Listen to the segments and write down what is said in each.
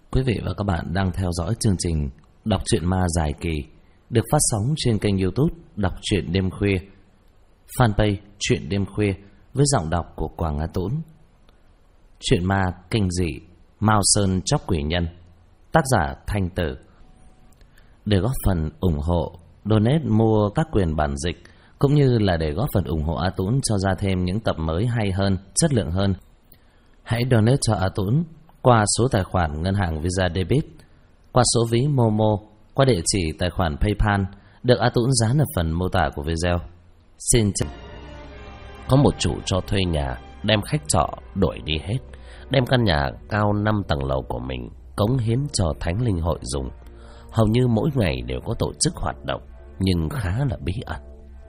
Quý vị và các bạn đang theo dõi chương trình Đọc truyện ma dài kỳ được phát sóng trên kênh YouTube Đọc truyện đêm khuya, fanpage Truyện đêm khuya với giọng đọc của Quảng Á Tũng. Truyện ma kinh dị Mao Sơn Chóc Quỷ Nhân, tác giả Thanh Tử. Để góp phần ủng hộ, donate mua các quyền bản dịch cũng như là để góp phần ủng hộ A Tũng cho ra thêm những tập mới hay hơn, chất lượng hơn, hãy donate cho A Tũng qua số tài khoản ngân hàng Visa Debit, qua số ví Momo, qua địa chỉ tài khoản PayPal được A Tũng dán ở phần mô tả của video. Xin chào. Có một chủ cho thuê nhà đem khách trọ đuổi đi hết, đem căn nhà cao 5 tầng lầu của mình cống hiến cho Thánh Linh Hội dùng. Hầu như mỗi ngày đều có tổ chức hoạt động, nhưng khá là bí ẩn.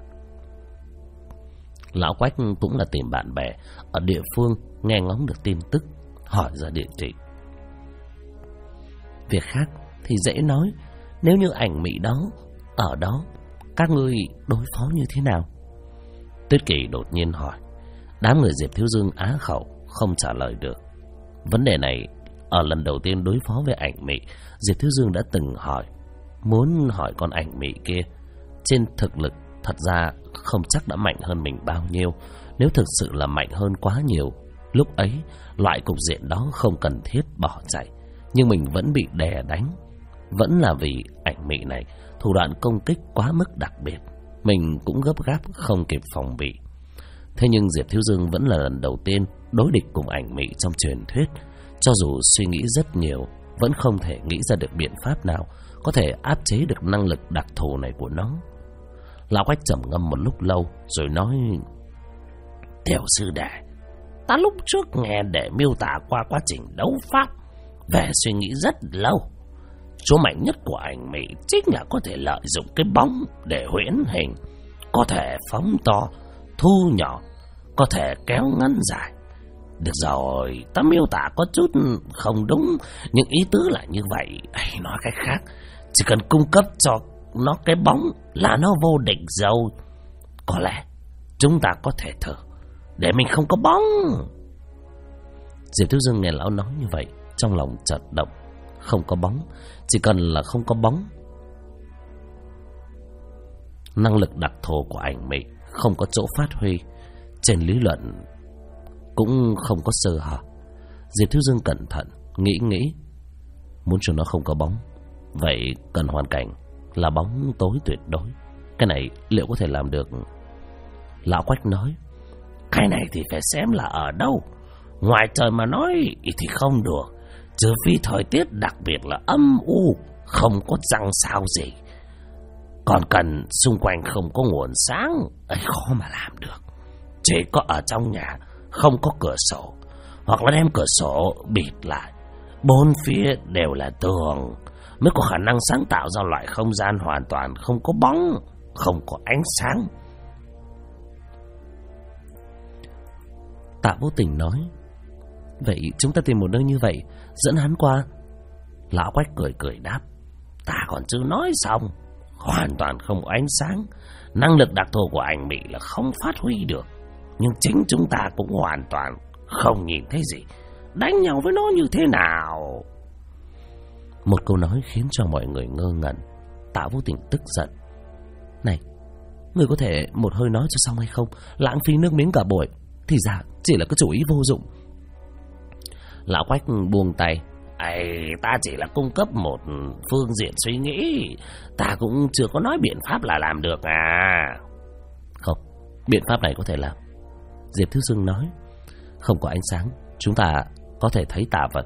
Lão Quách cũng là tìm bạn bè ở địa phương nghe ngóng được tin tức, hỏi ra địa chỉ. Việc khác thì dễ nói, nếu như ảnh mị đó ở đó, các ngươi đối phó như thế nào? Tuyết Kỳ đột nhiên hỏi. Đám người Diệp Thiếu Dương á khẩu không trả lời được. Vấn đề này ở lần đầu tiên đối phó với ảnh mị, Diệp Thiếu Dương đã từng hỏi, muốn hỏi con ảnh mị kia trên thực lực thật ra không chắc đã mạnh hơn mình bao nhiêu. Nếu thực sự là mạnh hơn quá nhiều, lúc ấy loại cục diện đó không cần thiết bỏ chạy, nhưng mình vẫn bị đè đánh. Vẫn là vì ảnh mị này thủ đoạn công kích quá mức đặc biệt, mình cũng gấp gáp không kịp phòng bị. Thế nhưng Diệp Thiếu Dương vẫn là lần đầu tiên đối địch cùng ảnh mị trong truyền thuyết. Cho dù suy nghĩ rất nhiều, vẫn không thể nghĩ ra được biện pháp nào có thể áp chế được năng lực đặc thù này của nó. Lão Quách trầm ngâm một lúc lâu rồi nói: Tiểu sư đệ, ta lúc trước nghe để miêu tả qua quá trình đấu pháp, về suy nghĩ rất lâu. Chỗ mạnh nhất của ảnh mị chính là có thể lợi dụng cái bóng để huyễn hình, có thể phóng to, thu nhỏ, có thể kéo ngắn dài. Được rồi, ta miêu tả có chút không đúng, nhưng ý tứ là như vậy. Nói cách khác, chỉ cần cung cấp cho nó cái bóng là nó vô địch rồi. Có lẽ chúng ta có thể thử để mình không có bóng. Diệp Thiếu Dương nghe lão nói như vậy, trong lòng chợt động. Không có bóng, chỉ cần là không có bóng, năng lực đặc thù của ảnh mị không có chỗ phát huy, trên lý luận cũng không có sơ hở. Diệp Thiếu Dương cẩn thận nghĩ, muốn cho nó không có bóng, vậy cần hoàn cảnh là bóng tối tuyệt đối. Cái này liệu có thể làm được? Lão Quách nói: Cái này thì phải xem là ở đâu. Ngoài trời mà nói thì không được, trừ phi thời tiết đặc biệt là âm u, không có trăng sao gì. Còn cần xung quanh không có nguồn sáng, khó mà làm được. Chỉ có ở trong nhà không có cửa sổ, hoặc là đem cửa sổ bịt lại, bốn phía đều là tường, mới có khả năng sáng tạo ra loại không gian hoàn toàn không có bóng, không có ánh sáng. Tạ Vô Tình nói: Vậy chúng ta tìm một nơi như vậy, dẫn hắn qua. Lão Quách cười đáp: Ta còn chưa nói xong. Hoàn toàn không có ánh sáng, năng lực đặc thù của ảnh mị là không phát huy được, nhưng chính chúng ta cũng hoàn toàn không nhìn thấy gì. Đánh nhau với nó như thế nào? Một câu nói khiến cho mọi người ngơ ngẩn. Tạ Vô Tình tức giận: Này, người có thể một hơi nói cho xong hay không? Lãng phí nước miếng cả buổi, thì ra chỉ là cái chủ ý vô dụng. Lão Quách buông tay: Ta chỉ là cung cấp một phương diện suy nghĩ, ta cũng chưa có nói biện pháp là làm được à. Không, biện pháp này có thể làm. Diệp Thiếu Dương nói: Không có ánh sáng, chúng ta có thể thấy tà vật.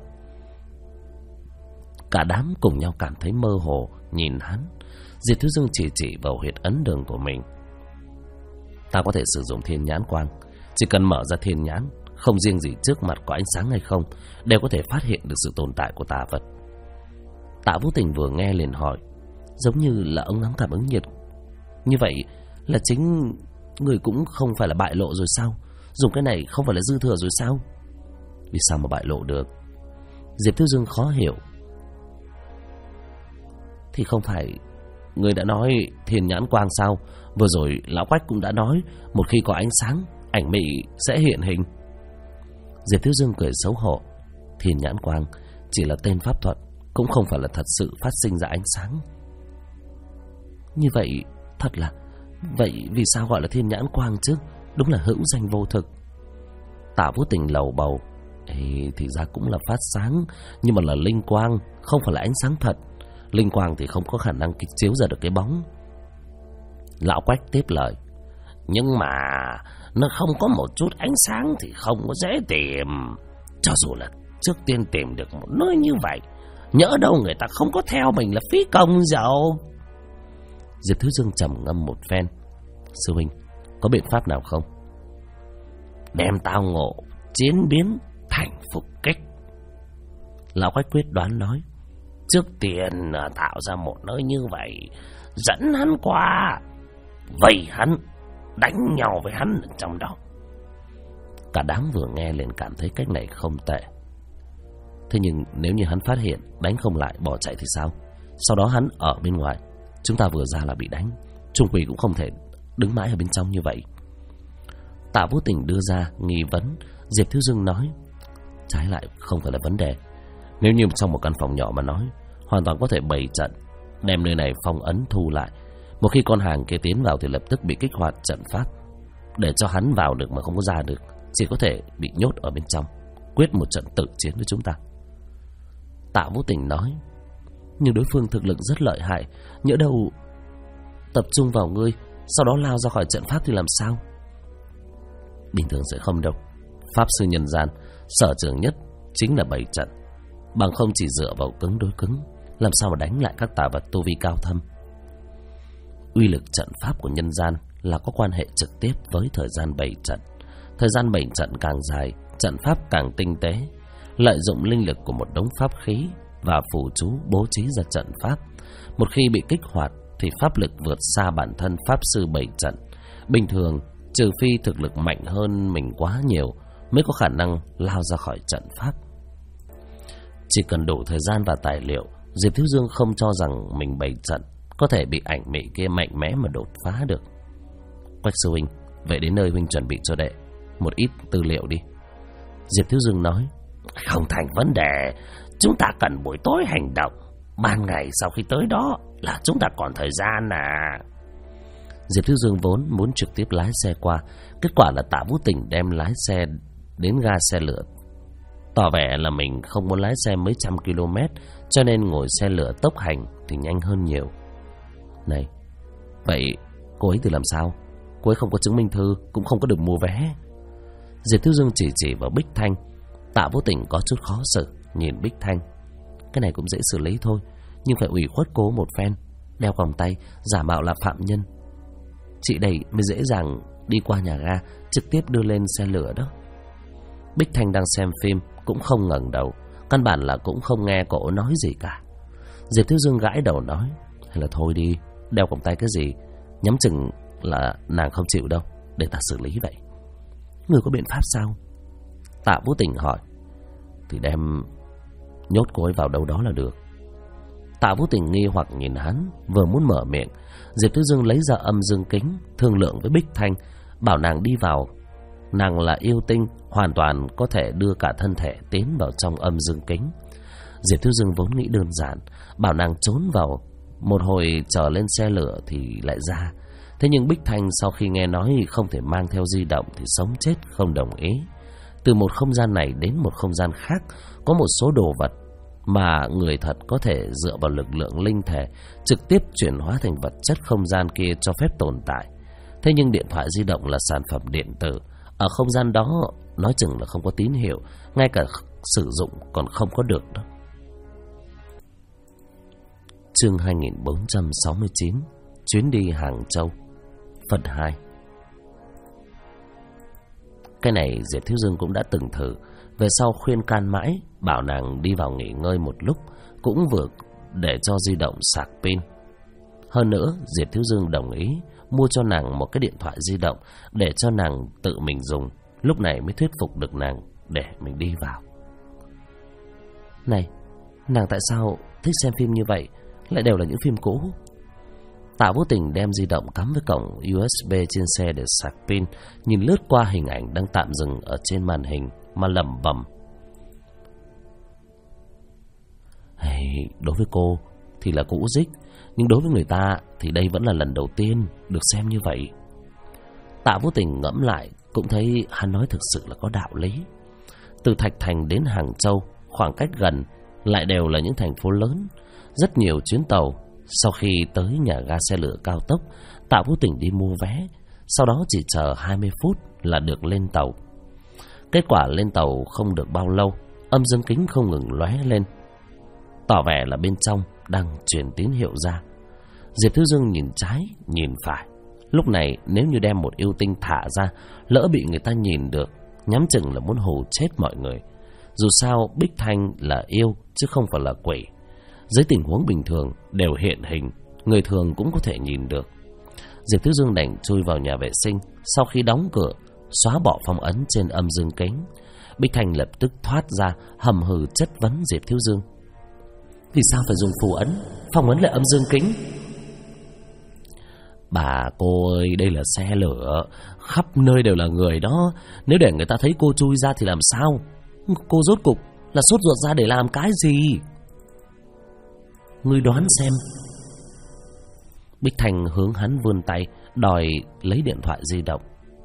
Cả đám cùng nhau cảm thấy mơ hồ nhìn hắn. Diệp Thiếu Dương chỉ vào huyệt ấn đường của mình: Ta có thể sử dụng thiên nhãn quang. Chỉ cần mở ra thiên nhãn, không riêng gì trước mặt có ánh sáng hay không, đều có thể phát hiện được sự tồn tại của tà vật. Tạ Vô Tình vừa nghe liền hỏi: Giống như là ống ngắm cảm ứng nhiệt. Như vậy là chính người cũng không phải là bại lộ rồi sao? Dùng cái này không phải là dư thừa rồi sao? Vì sao mà bại lộ được? Diệp Thiếu Dương khó hiểu: Thì không phải người đã nói thiên nhãn quang sao? Vừa rồi Lão Quách cũng đã nói, một khi có ánh sáng, ảnh mị sẽ hiện hình. Diệp Thiếu Dương cười xấu hổ: Thiên nhãn quang chỉ là tên pháp thuật, cũng không phải là thật sự phát sinh ra ánh sáng. Như vậy thật là... Vậy vì sao gọi là thiên nhãn quang chứ? Đúng là hữu danh vô thực. Tạ Vũ Tình lầu bầu. Thì ra cũng là phát sáng, nhưng mà là linh quang, không phải là ánh sáng thật. Linh quang thì không có khả năng kích chiếu ra được cái bóng. Lão Quách tiếp lời. Nhưng mà nó không có một chút ánh sáng thì không có dễ tìm. Cho dù là trước tiên tìm được một nơi như vậy, nhỡ đâu người ta không có theo mình là phí công dầu. Diệp Thiếu Dương trầm ngâm một phen. Sư huynh, có biện pháp nào không? Đem tao ngộ chiến biến thành phục kích. Lão Quách quyết đoán nói. Trước tiên tạo ra một nơi như vậy, dẫn hắn qua, vây hắn, đánh nhau với hắn ở trong đó. Cả đám vừa nghe liền cảm thấy cách này không tệ. Thế nhưng nếu như hắn phát hiện đánh không lại bỏ chạy thì sao? Sau đó hắn ở bên ngoài, chúng ta vừa ra là bị đánh, chung quỷ cũng không thể đứng mãi ở bên trong như vậy. Tạ Vũ Tình đưa ra nghi vấn. Diệp Thiếu Dương nói. Trái lại không phải là vấn đề. Nếu như trong một căn phòng nhỏ mà nói, hoàn toàn có thể bày trận, đem nơi này phong ấn thu lại. Một khi con hàng kia tiến vào thì lập tức bị kích hoạt trận pháp. Để cho hắn vào được mà không có ra được, chỉ có thể bị nhốt ở bên trong, quyết một trận tự chiến với chúng ta. Tạ Vũ Tình nói. Nhưng đối phương thực lực rất lợi hại, nhỡ đâu tập trung vào ngươi, sau đó lao ra khỏi trận pháp thì làm sao? Bình thường sẽ không đâu. Pháp sư nhân gian sở trường nhất chính là bày trận, bằng không chỉ dựa vào cứng đối cứng, làm sao mà đánh lại các tà vật tu vi cao thâm. Uy lực trận pháp của nhân gian là có quan hệ trực tiếp với thời gian bày trận. Thời gian bày trận càng dài, trận pháp càng tinh tế. Lợi dụng linh lực của một đống pháp khí và phù chú bố trí ra trận pháp, một khi bị kích hoạt thì pháp lực vượt xa bản thân pháp sư bày trận. Bình thường, trừ phi thực lực mạnh hơn mình quá nhiều, mới có khả năng lao ra khỏi trận pháp. Chỉ cần đủ thời gian và tài liệu, Diệp Thiếu Dương không cho rằng mình bày trận có thể bị ảnh mị kia mạnh mẽ mà đột phá được. Quách sư huynh, vậy đến nơi huynh chuẩn bị cho đệ một ít tư liệu đi. Diệp Thiếu Dương nói. Không thành vấn đề, chúng ta cần buổi tối hành động, ban ngày sau khi tới đó là chúng ta còn thời gian à. Diệp Thiếu Dương vốn muốn trực tiếp lái xe qua, kết quả là Tạ Vũ Tình đem lái xe đến ga xe lửa, tỏ vẻ là mình không muốn lái xe mấy trăm km, cho nên ngồi xe lửa tốc hành thì nhanh hơn nhiều. Này, vậy cô ấy thì làm sao? Cô ấy không có chứng minh thư, cũng không có được mua vé. Diệp Thiếu Dương chỉ vào Bích Thanh. Tạ Vũ Tình có chút khó xử nhìn Bích Thanh. Cái này cũng dễ xử lý thôi, nhưng phải ủy khuất cố một phen, đeo vòng tay, giả mạo là phạm nhân. Chị đây mới dễ dàng đi qua nhà ga, trực tiếp đưa lên xe lửa đó. Bích Thanh đang xem phim, cũng không ngẩng đầu, căn bản là cũng không nghe cổ nói gì cả. Diệp Thiếu Dương gãi đầu nói. Hay là thôi đi, đeo vòng tay cái gì, nhắm chừng là nàng không chịu đâu, để ta xử lý vậy. Người có biện pháp sao? Tạ Vũ Tình hỏi. Thì đem nhốt cô ấy vào đâu đó là được. Tạ Vũ Tình nghi hoặc nhìn hắn, vừa muốn mở miệng, Diệp Thiếu Dương lấy ra âm dương kính, thương lượng với Bích Thanh, bảo nàng đi vào. Nàng là yêu tinh, hoàn toàn có thể đưa cả thân thể tiến vào trong âm dương kính. Diệp Thiếu Dương vốn nghĩ đơn giản, bảo nàng trốn vào, một hồi chờ lên xe lửa thì lại ra. Thế nhưng Bích Thanh sau khi nghe nói không thể mang theo di động thì sống chết không đồng ý. Từ một không gian này đến một không gian khác, có một số đồ vật mà người thật có thể dựa vào lực lượng linh thể trực tiếp chuyển hóa thành vật chất không gian kia cho phép tồn tại. Thế nhưng điện thoại di động là sản phẩm điện tử, ở không gian đó nói chừng là không có tín hiệu, ngay cả sử dụng còn không có được đâu. Chương 2469, chuyến đi Hàng Châu, phần 2. Cái này Diệp Thiếu Dương cũng đã từng thử, về sau khuyên can mãi, bảo nàng đi vào nghỉ ngơi một lúc, cũng vừa để cho di động sạc pin. Hơn nữa, Diệp Thiếu Dương đồng ý mua cho nàng một cái điện thoại di động để cho nàng tự mình dùng, lúc này mới thuyết phục được nàng để mình đi vào. Này, nàng tại sao thích xem phim như vậy, lại đều là những phim cũ? Tạ Vũ Tình đem di động cắm với cổng USB trên xe để sạc pin, nhìn lướt qua hình ảnh đang tạm dừng ở trên màn hình mà lẩm bẩm. đối với cô thì là cũ rích, nhưng đối với người ta thì đây vẫn là lần đầu tiên được xem như vậy. Tạ Vũ Tình ngẫm lại cũng thấy hắn nói thực sự là có đạo lý. Từ Thạch Thành đến Hàng Châu, khoảng cách gần, lại đều là những thành phố lớn, rất nhiều chuyến tàu. Sau khi tới nhà ga xe lửa cao tốc, Tạ Vũ Tình đi mua vé, sau đó chỉ chờ 20 phút là được lên tàu. Kết quả lên tàu không được bao lâu, âm dương kính không ngừng lóe lên, tỏ vẻ là bên trong đang truyền tín hiệu ra. Diệp Thiếu Dương nhìn trái, nhìn phải. Lúc này nếu như đem một yêu tinh thả ra, lỡ bị người ta nhìn được, nhắm chừng là muốn hù chết mọi người. Dù sao Bích Thanh là yêu chứ không phải là quỷ. Dưới tình huống bình thường đều hiện hình, người thường cũng có thể nhìn được. Diệp Thiếu Dương đành chui vào nhà vệ sinh. Sau khi đóng cửa, xóa bỏ phong ấn trên âm dương kính, Bích Thanh lập tức thoát ra, hầm hừ chất vấn Diệp Thiếu Dương. Vì sao phải dùng phù ấn? Phong ấn lại âm dương kính. Bà cô ơi, đây là xe lửa, khắp nơi đều là người đó. Nếu để người ta thấy cô chui ra thì làm sao? Cô rốt cục là sốt ruột ra để làm cái gì? Ngươi đoán xem. Bích Thanh hướng hắn vươn tay, đòi lấy điện thoại di động.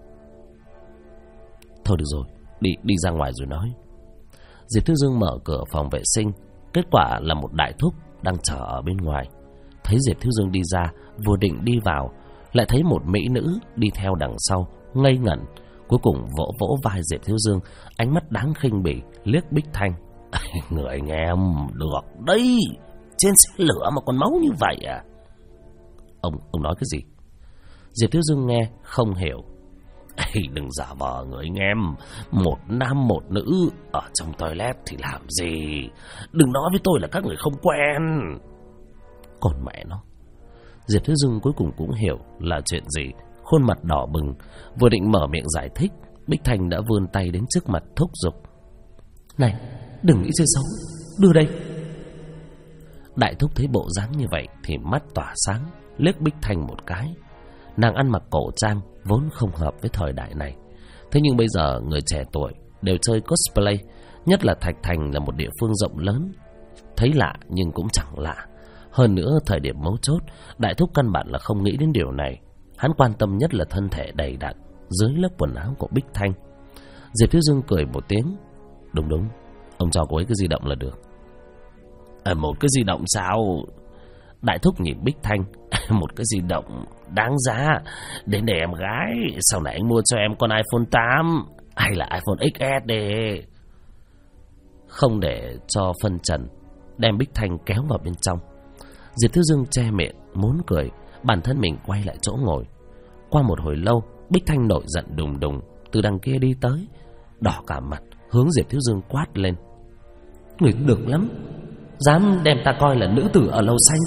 Thôi được rồi, đi ra ngoài rồi nói. Diệp Thiếu Dương mở cửa phòng vệ sinh. Kết quả là một đại thúc đang chờ ở bên ngoài. Thấy Diệp Thiếu Dương đi ra, vừa định đi vào, lại thấy một mỹ nữ đi theo đằng sau, ngây ngẩn. Cuối cùng vỗ vỗ vai Diệp Thiếu Dương, ánh mắt đáng khinh bỉ liếc Bích Thanh. Người anh em được đấy, trên xe lửa mà còn máu như vậy à? Ông nói cái gì? Diệp Thiếu Dương nghe không hiểu. Đừng giả vờ người anh em, một nam một nữ ở trong toilet thì làm gì? Đừng nói với tôi là các người không quen. Còn mẹ nó. Diệp Thiếu Dương cuối cùng cũng hiểu là chuyện gì, khuôn mặt đỏ bừng, vừa định mở miệng giải thích, Bích Thanh đã vươn tay đến trước mặt thúc giục. Này, đừng nghĩ chơi xấu, đưa đây. Đại thúc thấy bộ dáng như vậy thì mắt tỏa sáng, liếc Bích Thanh một cái. Nàng ăn mặc cổ trang vốn không hợp với thời đại này. Thế nhưng bây giờ người trẻ tuổi đều chơi cosplay, nhất là Thạch Thành là một địa phương rộng lớn. Thấy lạ nhưng cũng chẳng lạ. Hơn nữa thời điểm mấu chốt, đại thúc căn bản là không nghĩ đến điều này. Hắn quan tâm nhất là thân thể đầy đặn dưới lớp quần áo của Bích Thanh. Diệp Thiếu Dương cười một tiếng. Đúng, ông cho cô ấy cái di động là được. Một cái di động sao? Đại thúc nhìn Bích Thanh. Một cái di động đáng giá, đến để em gái sau này anh mua cho em con iPhone 8 hay là iPhone XS đi. Không để cho phân trần, đem Bích Thanh kéo vào bên trong. Diệp Thiếu Dương che miệng muốn cười, bản thân mình quay lại chỗ ngồi. Qua một hồi lâu, Bích Thanh nổi giận đùng đùng từ đằng kia đi tới, đỏ cả mặt, hướng Diệp Thiếu Dương quát lên. Người được lắm, dám đem ta coi là nữ tử ở lầu xanh.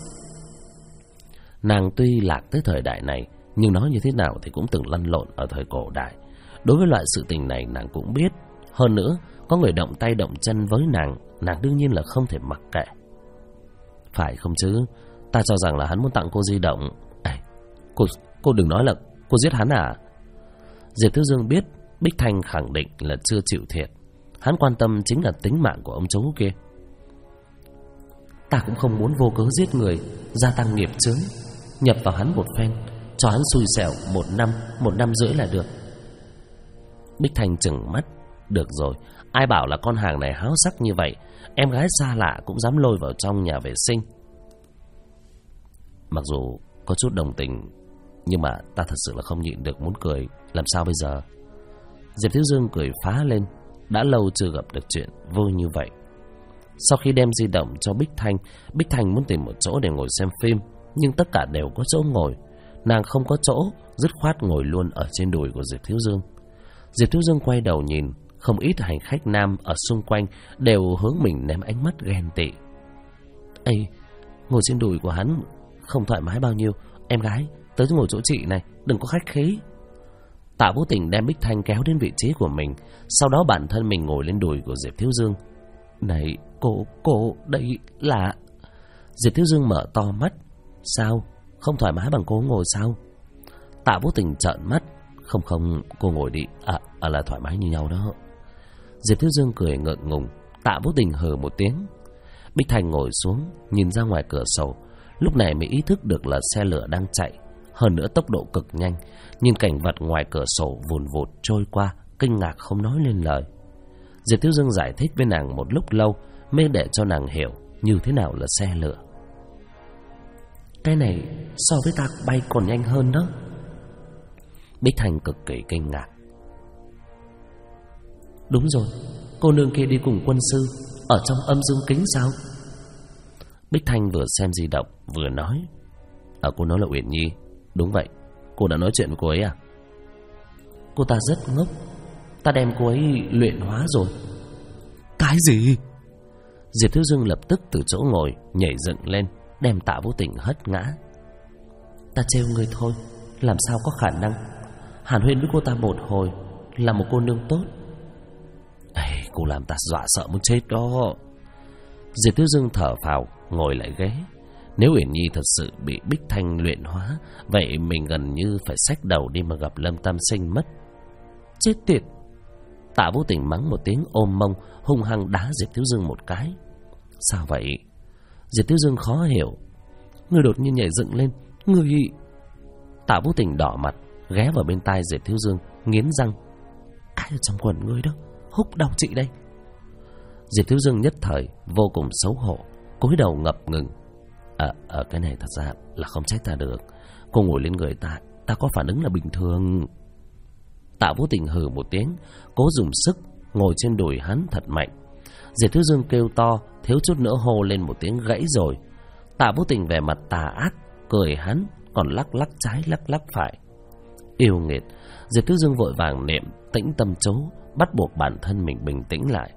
Nàng tuy lạc tới thời đại này, nhưng nói như thế nào thì cũng từng lăn lộn ở thời cổ đại. Đối với loại sự tình này nàng cũng biết. Hơn nữa, có người động tay động chân với nàng đương nhiên là không thể mặc kệ. Phải không chứ? Ta cho rằng là hắn muốn tặng cô di động. Cô đừng nói là cô giết hắn à? Diệp Thiếu Dương biết Bích Thanh khẳng định là chưa chịu thiệt. Hắn quan tâm chính là tính mạng của ông chú kia. Ta cũng không muốn vô cớ giết người, gia tăng nghiệp chướng. Nhập vào hắn một phen, cho hắn xui xẻo 1 năm rưỡi là được. Bích Thanh chừng mắt. Được rồi, ai bảo là con hàng này háo sắc như vậy, em gái xa lạ cũng dám lôi vào trong nhà vệ sinh. Mặc dù có chút đồng tình, nhưng mà ta thật sự là không nhịn được muốn cười. Làm sao bây giờ? Diệp Thiếu Dương cười phá lên. Đã lâu chưa gặp được chuyện vui như vậy. Sau khi đem di động cho Bích Thanh muốn tìm một chỗ để ngồi xem phim, nhưng tất cả đều có chỗ ngồi. Nàng không có chỗ, dứt khoát ngồi luôn ở trên đùi của Diệp Thiếu Dương. Diệp Thiếu Dương quay đầu nhìn, không ít hành khách nam ở xung quanh đều hướng mình ném ánh mắt ghen tị. Ê, ngồi trên đùi của hắn không thoải mái bao nhiêu. Em gái, tới ngồi chỗ chị này, đừng có khách khí. Tạ Vũ Tình đem Bích Thanh kéo đến vị trí của mình, sau đó bản thân mình ngồi lên đùi của Diệp Thiếu Dương. Này, cô, đây là... Diệp Thiếu Dương mở to mắt. Sao? Không thoải mái bằng cô ngồi sao? Tạ Vũ Tình trợn mắt. Không, cô ngồi đi. Là thoải mái như nhau đó. Diệp Thiếu Dương cười ngượng ngùng. Tạ Vũ Tình hừ một tiếng. Bích Thanh ngồi xuống, nhìn ra ngoài cửa sổ. Lúc này mới ý thức được là xe lửa đang chạy, hơn nữa tốc độ cực nhanh. Nhìn cảnh vật ngoài cửa sổ vùn vụt trôi qua, kinh ngạc không nói lên lời. Diệp Thiếu Dương giải thích với nàng một lúc lâu mới để cho nàng hiểu như thế nào là xe lửa. Cái này so với ta bay còn nhanh hơn đó. Bích Thanh cực kỳ kinh ngạc. Đúng rồi, cô nương kia đi cùng quân sư ở trong âm dương kính sao? Bích Thanh vừa xem di động vừa nói. Cô nói là Uyển Nhi. Đúng vậy, cô đã nói chuyện với cô ấy à? Cô ta rất ngốc, ta đem cô ấy luyện hóa rồi. Cái gì? Diệp Thiếu Dương lập tức từ chỗ ngồi nhảy dựng lên, đem Tạ Vũ Tình hất ngã. Ta trêu người thôi, làm sao có khả năng. Hàn huyên với cô ta một hồi, là một cô nương tốt. Cô làm ta dọa sợ muốn chết đó. Diệp Thiếu Dương thở phào, ngồi lại ghế. Nếu Uyển Nhi thật sự bị Bích Thanh luyện hóa, vậy mình gần như phải xách đầu đi mà gặp Lâm Tam Sinh mất. Chết tiệt! Tạ Vũ Tình mắng một tiếng ôm mông, hung hăng đá Diệp Thiếu Dương một cái. Sao vậy? Diệp Thiếu Dương khó hiểu. Người đột nhiên nhảy dựng lên. Người... Tạ Vũ Tình đỏ mặt, ghé vào bên tai Diệp Thiếu Dương, nghiến răng. Cái ở trong quần ngươi đó, húc đau chị đây. Diệp Thiếu Dương nhất thời vô cùng xấu hổ, cúi đầu ngập ngừng. Cái này thật ra là không trách ta được. Cô ngồi lên người ta, ta có phản ứng là bình thường. Tạ Vũ Tình hừ một tiếng, cố dùng sức ngồi trên đùi hắn thật mạnh. Diệp Thiếu Dương kêu to, thiếu chút nữa hô lên một tiếng gãy rồi. Tạ Vũ Tình vẻ mặt tà ác cười hắn, còn lắc lắc trái lắc lắc phải. Yêu nghiệt! Diệp Thiếu Dương vội vàng niệm tĩnh tâm chú, bắt buộc bản thân mình bình tĩnh lại.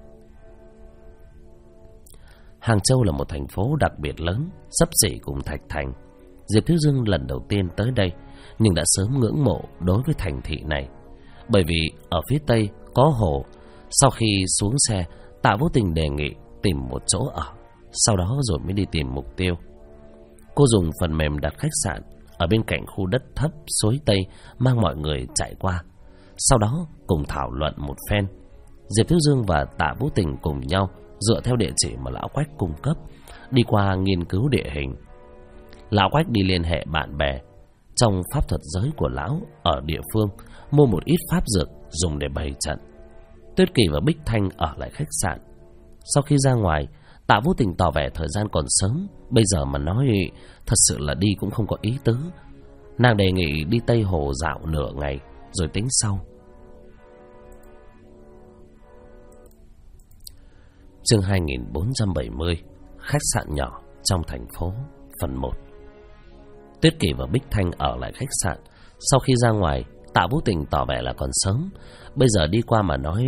Hàng Châu là một thành phố đặc biệt lớn, xấp xỉ cùng Thạch Thành. Diệp Thiếu Dương lần đầu tiên tới đây, nhưng đã sớm ngưỡng mộ đối với thành thị này. Bởi vì ở phía tây có hồ. Sau khi xuống xe, Tạ Vũ Tình đề nghị tìm một chỗ ở, sau đó rồi mới đi tìm mục tiêu. Cô dùng phần mềm đặt khách sạn ở bên cạnh khu đất thấp suối Tây, mang mọi người chạy qua. Sau đó cùng thảo luận một phen. Diệp Thiếu Dương và Tạ Vũ Tình cùng nhau dựa theo địa chỉ mà Lão Quách cung cấp, đi qua nghiên cứu địa hình. Lão Quách đi liên hệ bạn bè trong pháp thuật giới của lão ở địa phương, mua một ít pháp dược dùng để bày trận. Tuyết Kỳ và Bích Thanh ở lại khách sạn. Sau khi ra ngoài, Tạ Vũ Tình tỏ vẻ thời gian còn sớm, bây giờ mà nói thật sự là đi cũng không có ý tứ. Nàng đề nghị đi Tây Hồ dạo nửa ngày rồi tính sau. Chương 2470, khách sạn nhỏ trong thành phố, phần 1. Tuyết Kỳ và Bích Thanh ở lại khách sạn. Sau khi ra ngoài, Tạ Vũ Tình tỏ vẻ là còn sớm, bây giờ đi qua mà nói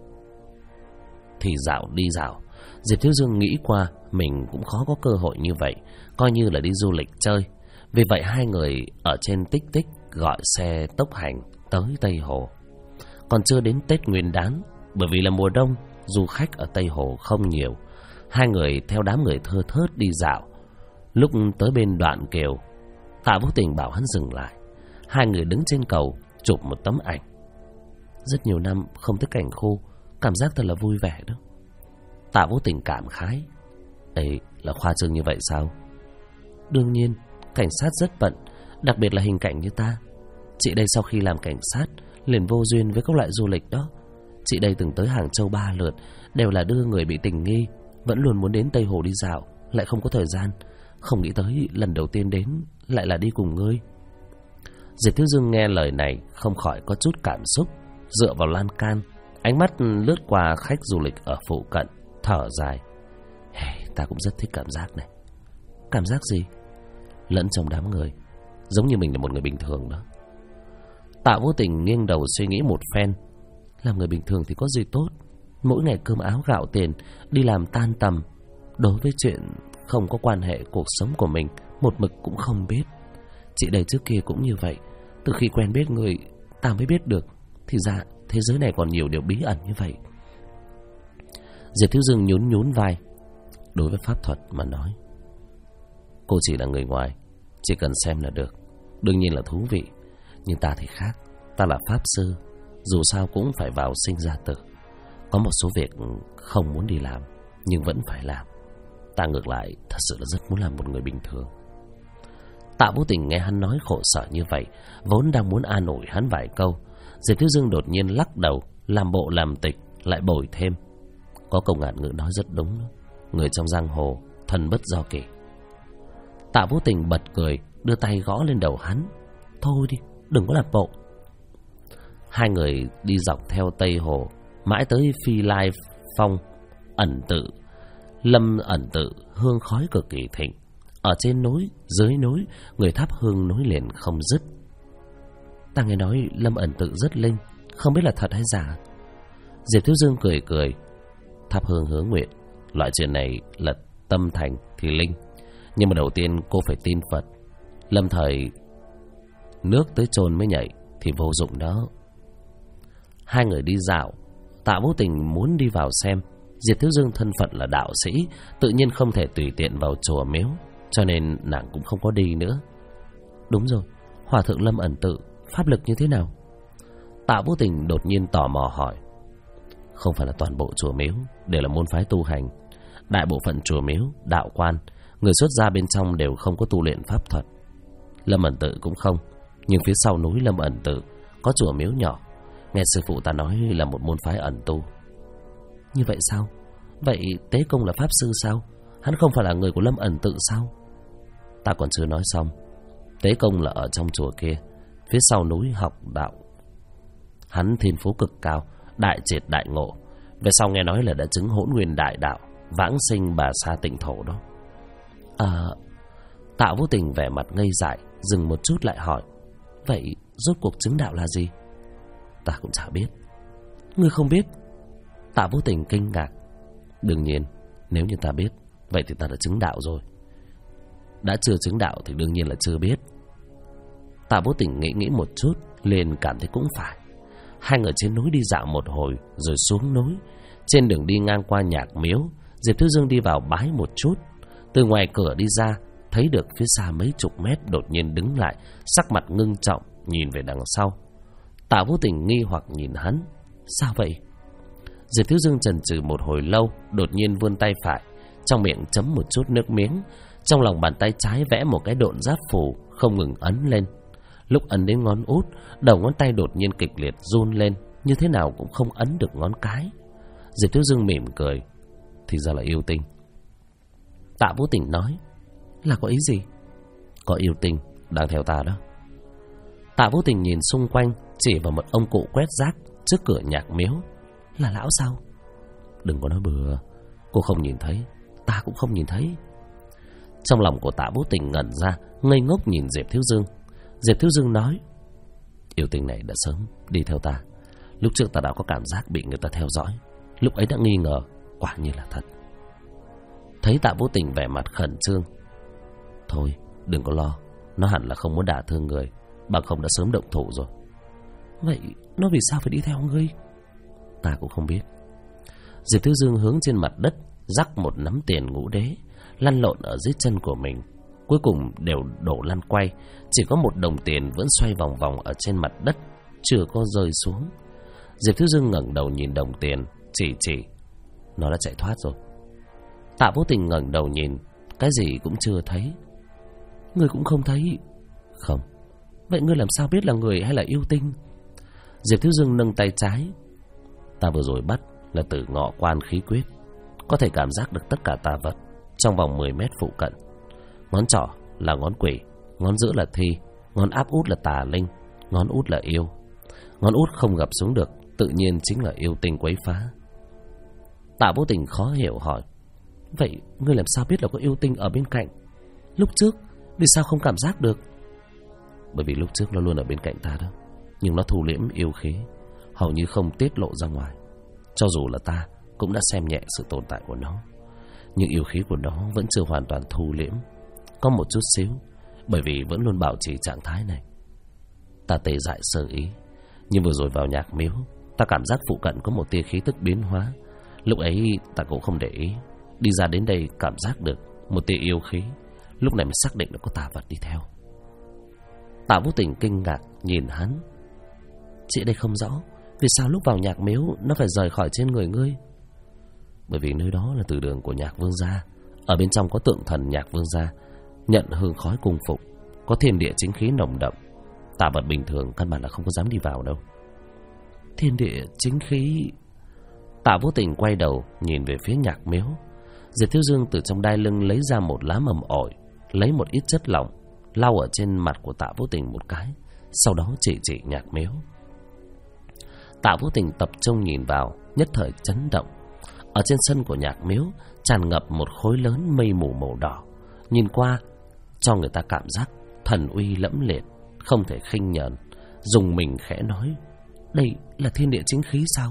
thì dạo đi dạo. Diệp Thiếu Dương nghĩ qua mình cũng khó có cơ hội như vậy, coi như là đi du lịch chơi. Vì vậy hai người ở trên Tích Tích gọi xe tốc hành tới Tây Hồ. Còn chưa đến Tết Nguyên Đán, bởi vì là mùa đông, du khách ở Tây Hồ không nhiều. Hai người theo đám người thưa thớt đi dạo. Lúc tới bên đoạn kiều, Tạ Vũ Tình bảo hắn dừng lại. Hai người đứng trên cầu chụp một tấm ảnh. Rất nhiều năm không tới cảnh khu, cảm giác thật là vui vẻ đó. Tạ Vũ Tình cảm khái. Ấy là khoa trương như vậy sao? Đương nhiên, cảnh sát rất bận, đặc biệt là hình cảnh như ta. Chị đây sau khi làm cảnh sát liền vô duyên với các loại du lịch đó. Chị đây từng tới Hàng Châu 3 lượt, đều là đưa người bị tình nghi, vẫn luôn muốn đến Tây Hồ đi dạo, lại không có thời gian. Không nghĩ tới lần đầu tiên đến lại là đi cùng ngươi. Diệp Thiếu Dương nghe lời này không khỏi có chút cảm xúc, dựa vào lan can, ánh mắt lướt qua khách du lịch ở phụ cận, thở dài. Ta cũng rất thích cảm giác này. Cảm giác gì? Lẫn trong đám người, giống như mình là một người bình thường đó. Tạ Vũ Tình nghiêng đầu suy nghĩ một phen. Làm người bình thường thì có gì tốt, mỗi ngày cơm áo gạo tiền, đi làm tan tầm. Đối với chuyện không có quan hệ cuộc sống của mình, một mực cũng không biết. Chị đây trước kia cũng như vậy. Từ khi quen biết người, ta mới biết được thì ra thế giới này còn nhiều điều bí ẩn như vậy. Diệp Thiếu Dương nhún nhún vai. Đối với pháp thuật mà nói, cô chỉ là người ngoài, chỉ cần xem là được. Đương nhiên là thú vị, nhưng ta thì khác. Ta là pháp sư, dù sao cũng phải vào sinh ra tử. Có một số việc không muốn đi làm, nhưng vẫn phải làm. Ta ngược lại thật sự là rất muốn làm một người bình thường. Tạ Vũ Tình nghe hắn nói khổ sở như vậy, vốn đang muốn an ủi hắn vài câu, Diệp Thiếu Dương đột nhiên lắc đầu, làm bộ làm tịch, lại bồi thêm. Có câu ngạn ngữ nói rất đúng, người trong giang hồ thân bất do kỷ. Tạ Vũ Tình bật cười, đưa tay gõ lên đầu hắn. Thôi đi, đừng có làm bộ. Hai người đi dọc theo Tây Hồ, mãi tới Phi Lai Phong ẩn tự. Lâm ẩn tự hương khói cực kỳ thịnh. Ở trên núi, dưới núi, người thắp hương nối liền không dứt. Ta nghe nói Lâm ẩn tự rất linh, không biết là thật hay giả. Diệp Thiếu Dương cười cười. Thắp hương hướng nguyện, loại chuyện này là tâm thành thì linh. Nhưng mà đầu tiên cô phải tin Phật. Lâm thời nước tới chôn mới nhảy thì vô dụng đó. Hai người đi dạo. Tạ Vũ Tình muốn đi vào xem. Diệp Thiếu Dương thân phận là đạo sĩ, tự nhiên không thể tùy tiện vào chùa miếu, cho nên nàng cũng không có đi nữa. Đúng rồi, Hòa thượng Lâm ẩn tự pháp lực như thế nào? Tạ Vũ Tình đột nhiên tò mò hỏi. Không phải là toàn bộ chùa miếu đều là môn phái tu hành. Đại bộ phận chùa miếu, đạo quan, người xuất gia bên trong đều không có tu luyện pháp thuật. Lâm ẩn tự cũng không. Nhưng phía sau núi Lâm ẩn tự có chùa miếu nhỏ, nghe sư phụ ta nói là một môn phái ẩn tu. Như vậy sao? Vậy Tế Công là pháp sư sao? Hắn không phải là người của Lâm ẩn tự sao? Ta còn chưa nói xong. Tế Công là ở trong chùa kia, phía sau núi học đạo. Hắn thiên phú cực cao, đại triệt đại ngộ. Về sau nghe nói là đã chứng hỗn nguyên đại đạo, vãng sinh Bà Sa Tịnh Thổ đó. Tạ Vũ Tình vẻ mặt ngây dại, dừng một chút lại hỏi. Vậy rốt cuộc chứng đạo là gì? Ta cũng chả biết. Ngươi không biết? Tạ Vũ Tình kinh ngạc. Đương nhiên, nếu như ta biết, vậy thì ta đã chứng đạo rồi. Đã chưa chứng đạo thì đương nhiên là chưa biết. Tạ Vũ Tình nghĩ một chút, liền cảm thấy cũng phải. Hai người trên núi đi dạo một hồi, rồi xuống núi. Trên đường đi ngang qua nhạc miếu, Diệp Thiếu Dương đi vào bái một chút. Từ ngoài cửa đi ra, thấy được phía xa mấy chục mét đột nhiên đứng lại, sắc mặt ngưng trọng, nhìn về đằng sau. Tạ Vũ Tình nghi hoặc nhìn hắn. Sao vậy? Diệp Thiếu Dương chần chừ một hồi lâu, đột nhiên vươn tay phải, trong miệng chấm một chút nước miếng, trong lòng bàn tay trái vẽ một cái độn giáp phù, không ngừng ấn lên. Lúc ấn đến ngón út, đầu ngón tay đột nhiên kịch liệt run lên, như thế nào cũng không ấn được ngón cái. Diệp Thiếu Dương mỉm cười. Thì ra là yêu tinh. Tạ Vũ Tình nói. Là có ý gì? Có yêu tinh đang theo ta đó. Tạ Vũ Tình nhìn xung quanh, chỉ vào một ông cụ quét rác trước cửa nhạc miếu. Là lão sao? Đừng có nói bừa. Cô không nhìn thấy, ta cũng không nhìn thấy. Trong lòng của Tạ Vũ Tình ngẩn ra, ngây ngốc nhìn Diệp Thiếu Dương. Diệp Thiếu Dương nói. Yêu tinh này đã sớm đi theo ta. Lúc trước ta đã có cảm giác bị người ta theo dõi, lúc ấy đã nghi ngờ, quả nhiên là thật. Thấy Tạ Vũ Tình vẻ mặt khẩn trương. Thôi đừng có lo, nó hẳn là không muốn đả thương người, bằng không đã sớm động thủ rồi. Vậy nó vì sao phải đi theo ngươi? Ta cũng không biết. Diệp Thiếu Dương hướng trên mặt đất rắc một nắm tiền ngũ đế, lăn lộn ở dưới chân của mình. Cuối cùng đều đổ lăn quay, chỉ có một đồng tiền vẫn xoay vòng vòng ở trên mặt đất, chưa có rơi xuống. Diệp Thiếu Dương ngẩng đầu nhìn đồng tiền, chỉ. Nó đã chạy thoát rồi. Tạ Vũ Tình ngẩng đầu nhìn, cái gì cũng chưa thấy. Ngươi cũng không thấy? Không. Vậy ngươi làm sao biết là người hay là yêu tinh? Diệp Thiếu Dương nâng tay trái. Ta vừa rồi bắt là từ Ngọ Quan khí quyết, có thể cảm giác được tất cả tà vật trong vòng 10 mét phụ cận. Ngón trỏ là ngón quỷ, ngón giữa là thi, ngón áp út là tà linh, ngón út là yêu. Ngón út không gập xuống được, tự nhiên chính là yêu tinh quấy phá. Tạ Vũ Tình khó hiểu hỏi. Vậy ngươi làm sao biết là có yêu tinh ở bên cạnh? Lúc trước vì sao không cảm giác được? Bởi vì lúc trước nó luôn ở bên cạnh ta đó, nhưng nó thu liễm yêu khí, hầu như không tiết lộ ra ngoài. Cho dù là ta cũng đã xem nhẹ sự tồn tại của nó, nhưng yêu khí của nó vẫn chưa hoàn toàn thu liễm, có một chút xíu, bởi vì vẫn luôn bảo trì trạng thái này. Ta tê dại sơ ý, nhưng vừa rồi vào nhạc miếu, ta cảm giác phụ cận có một tia khí tức biến hóa. Lúc ấy ta cũng không để ý, đi ra đến đây cảm giác được một tia yêu khí, lúc này mới xác định là có tà vật đi theo. Tạ Vũ Tình kinh ngạc nhìn hắn. Chị đây không rõ, vì sao lúc vào nhạc miếu nó phải rời khỏi trên người ngươi? Bởi vì nơi đó là từ đường của Nhạc Vương gia, Ở bên trong có tượng thần Nhạc Vương gia, nhận hương khói cung phụng, có thiên địa chính khí nồng đậm. Tà vật bình thường căn bản là không có dám đi vào đâu. Thiên địa chính khí. Tạ Vô Tình quay đầu nhìn về phía Nhạc miếu. Diệp Thiếu Dương từ trong đai lưng lấy ra một lá mầm ổi, lấy một ít chất lỏng lau ở trên mặt của Tạ Vô Tình một cái, sau đó chỉ Nhạc miếu. Tạ Vô Tình tập trung nhìn vào, nhất thời chấn động. Ở trên sân của Nhạc miếu tràn ngập một khối lớn mây mù màu đỏ, nhìn qua cho người ta cảm giác thần uy lẫm liệt, không thể khinh nhờn. Dùng mình khẽ nói, đây là thiên địa chính khí sao?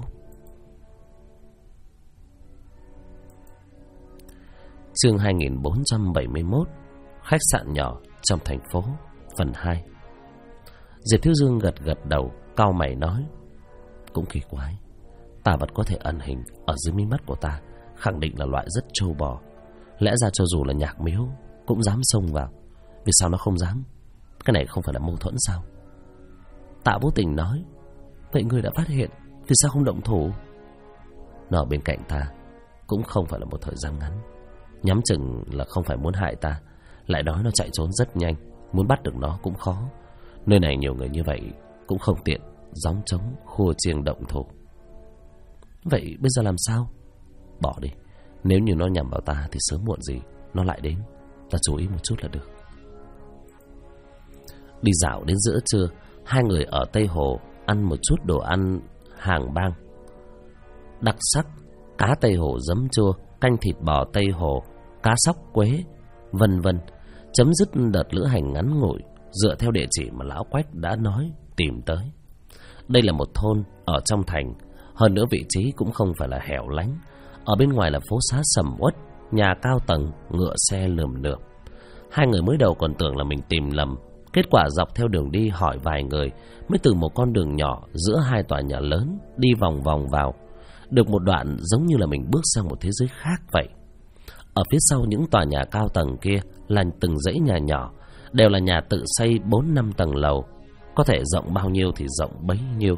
Chương 2471, khách sạn nhỏ trong thành phố, phần 2. Diệp Thiếu Dương gật đầu, cau mày nói, cũng kỳ quái, tà vật có thể ẩn hình ở dưới mí mắt của ta, khẳng định là loại rất trâu bò. Lẽ ra cho dù là Nhạc miếu cũng dám xông vào, vì sao nó không dám? Cái này không phải là mâu thuẫn sao? Tạ Vô Tình nói, vậy ngươi đã phát hiện, vì sao không động thủ? Nó ở bên cạnh ta cũng không phải là một thời gian ngắn, nhắm chừng là không phải muốn hại ta. Lại nói nó chạy trốn rất nhanh, muốn bắt được nó cũng khó. Nơi này nhiều người như vậy, cũng không tiện gióng trống khua chiêng động thủ. Vậy bây giờ làm sao? Bỏ đi, nếu như nó nhằm vào ta thì sớm muộn gì nó lại đến, ta chú ý một chút là được. Đi dạo đến giữa trưa, hai người ở Tây Hồ ăn một chút đồ ăn hàng bang đặc sắc: cá Tây Hồ giấm chua, canh thịt bò Tây Hồ, cá sóc quế, vân vân. Chấm dứt đợt lữ hành ngắn ngủi, dựa theo địa chỉ mà lão Quách đã nói tìm tới. Đây là một thôn ở trong thành, hơn nữa vị trí cũng không phải là hẻo lánh. Ở bên ngoài là phố xá sầm uất, nhà cao tầng, ngựa xe lườm lượm. Hai người mới đầu còn tưởng là mình tìm lầm, kết quả dọc theo đường đi hỏi vài người, mới từ một con đường nhỏ giữa hai tòa nhà lớn đi vòng vòng vào. Được một đoạn giống như là mình bước sang một thế giới khác vậy. Ở phía sau những tòa nhà cao tầng kia là từng dãy nhà nhỏ, đều là nhà tự xây 4-5 tầng lầu, có thể rộng bao nhiêu thì rộng bấy nhiêu.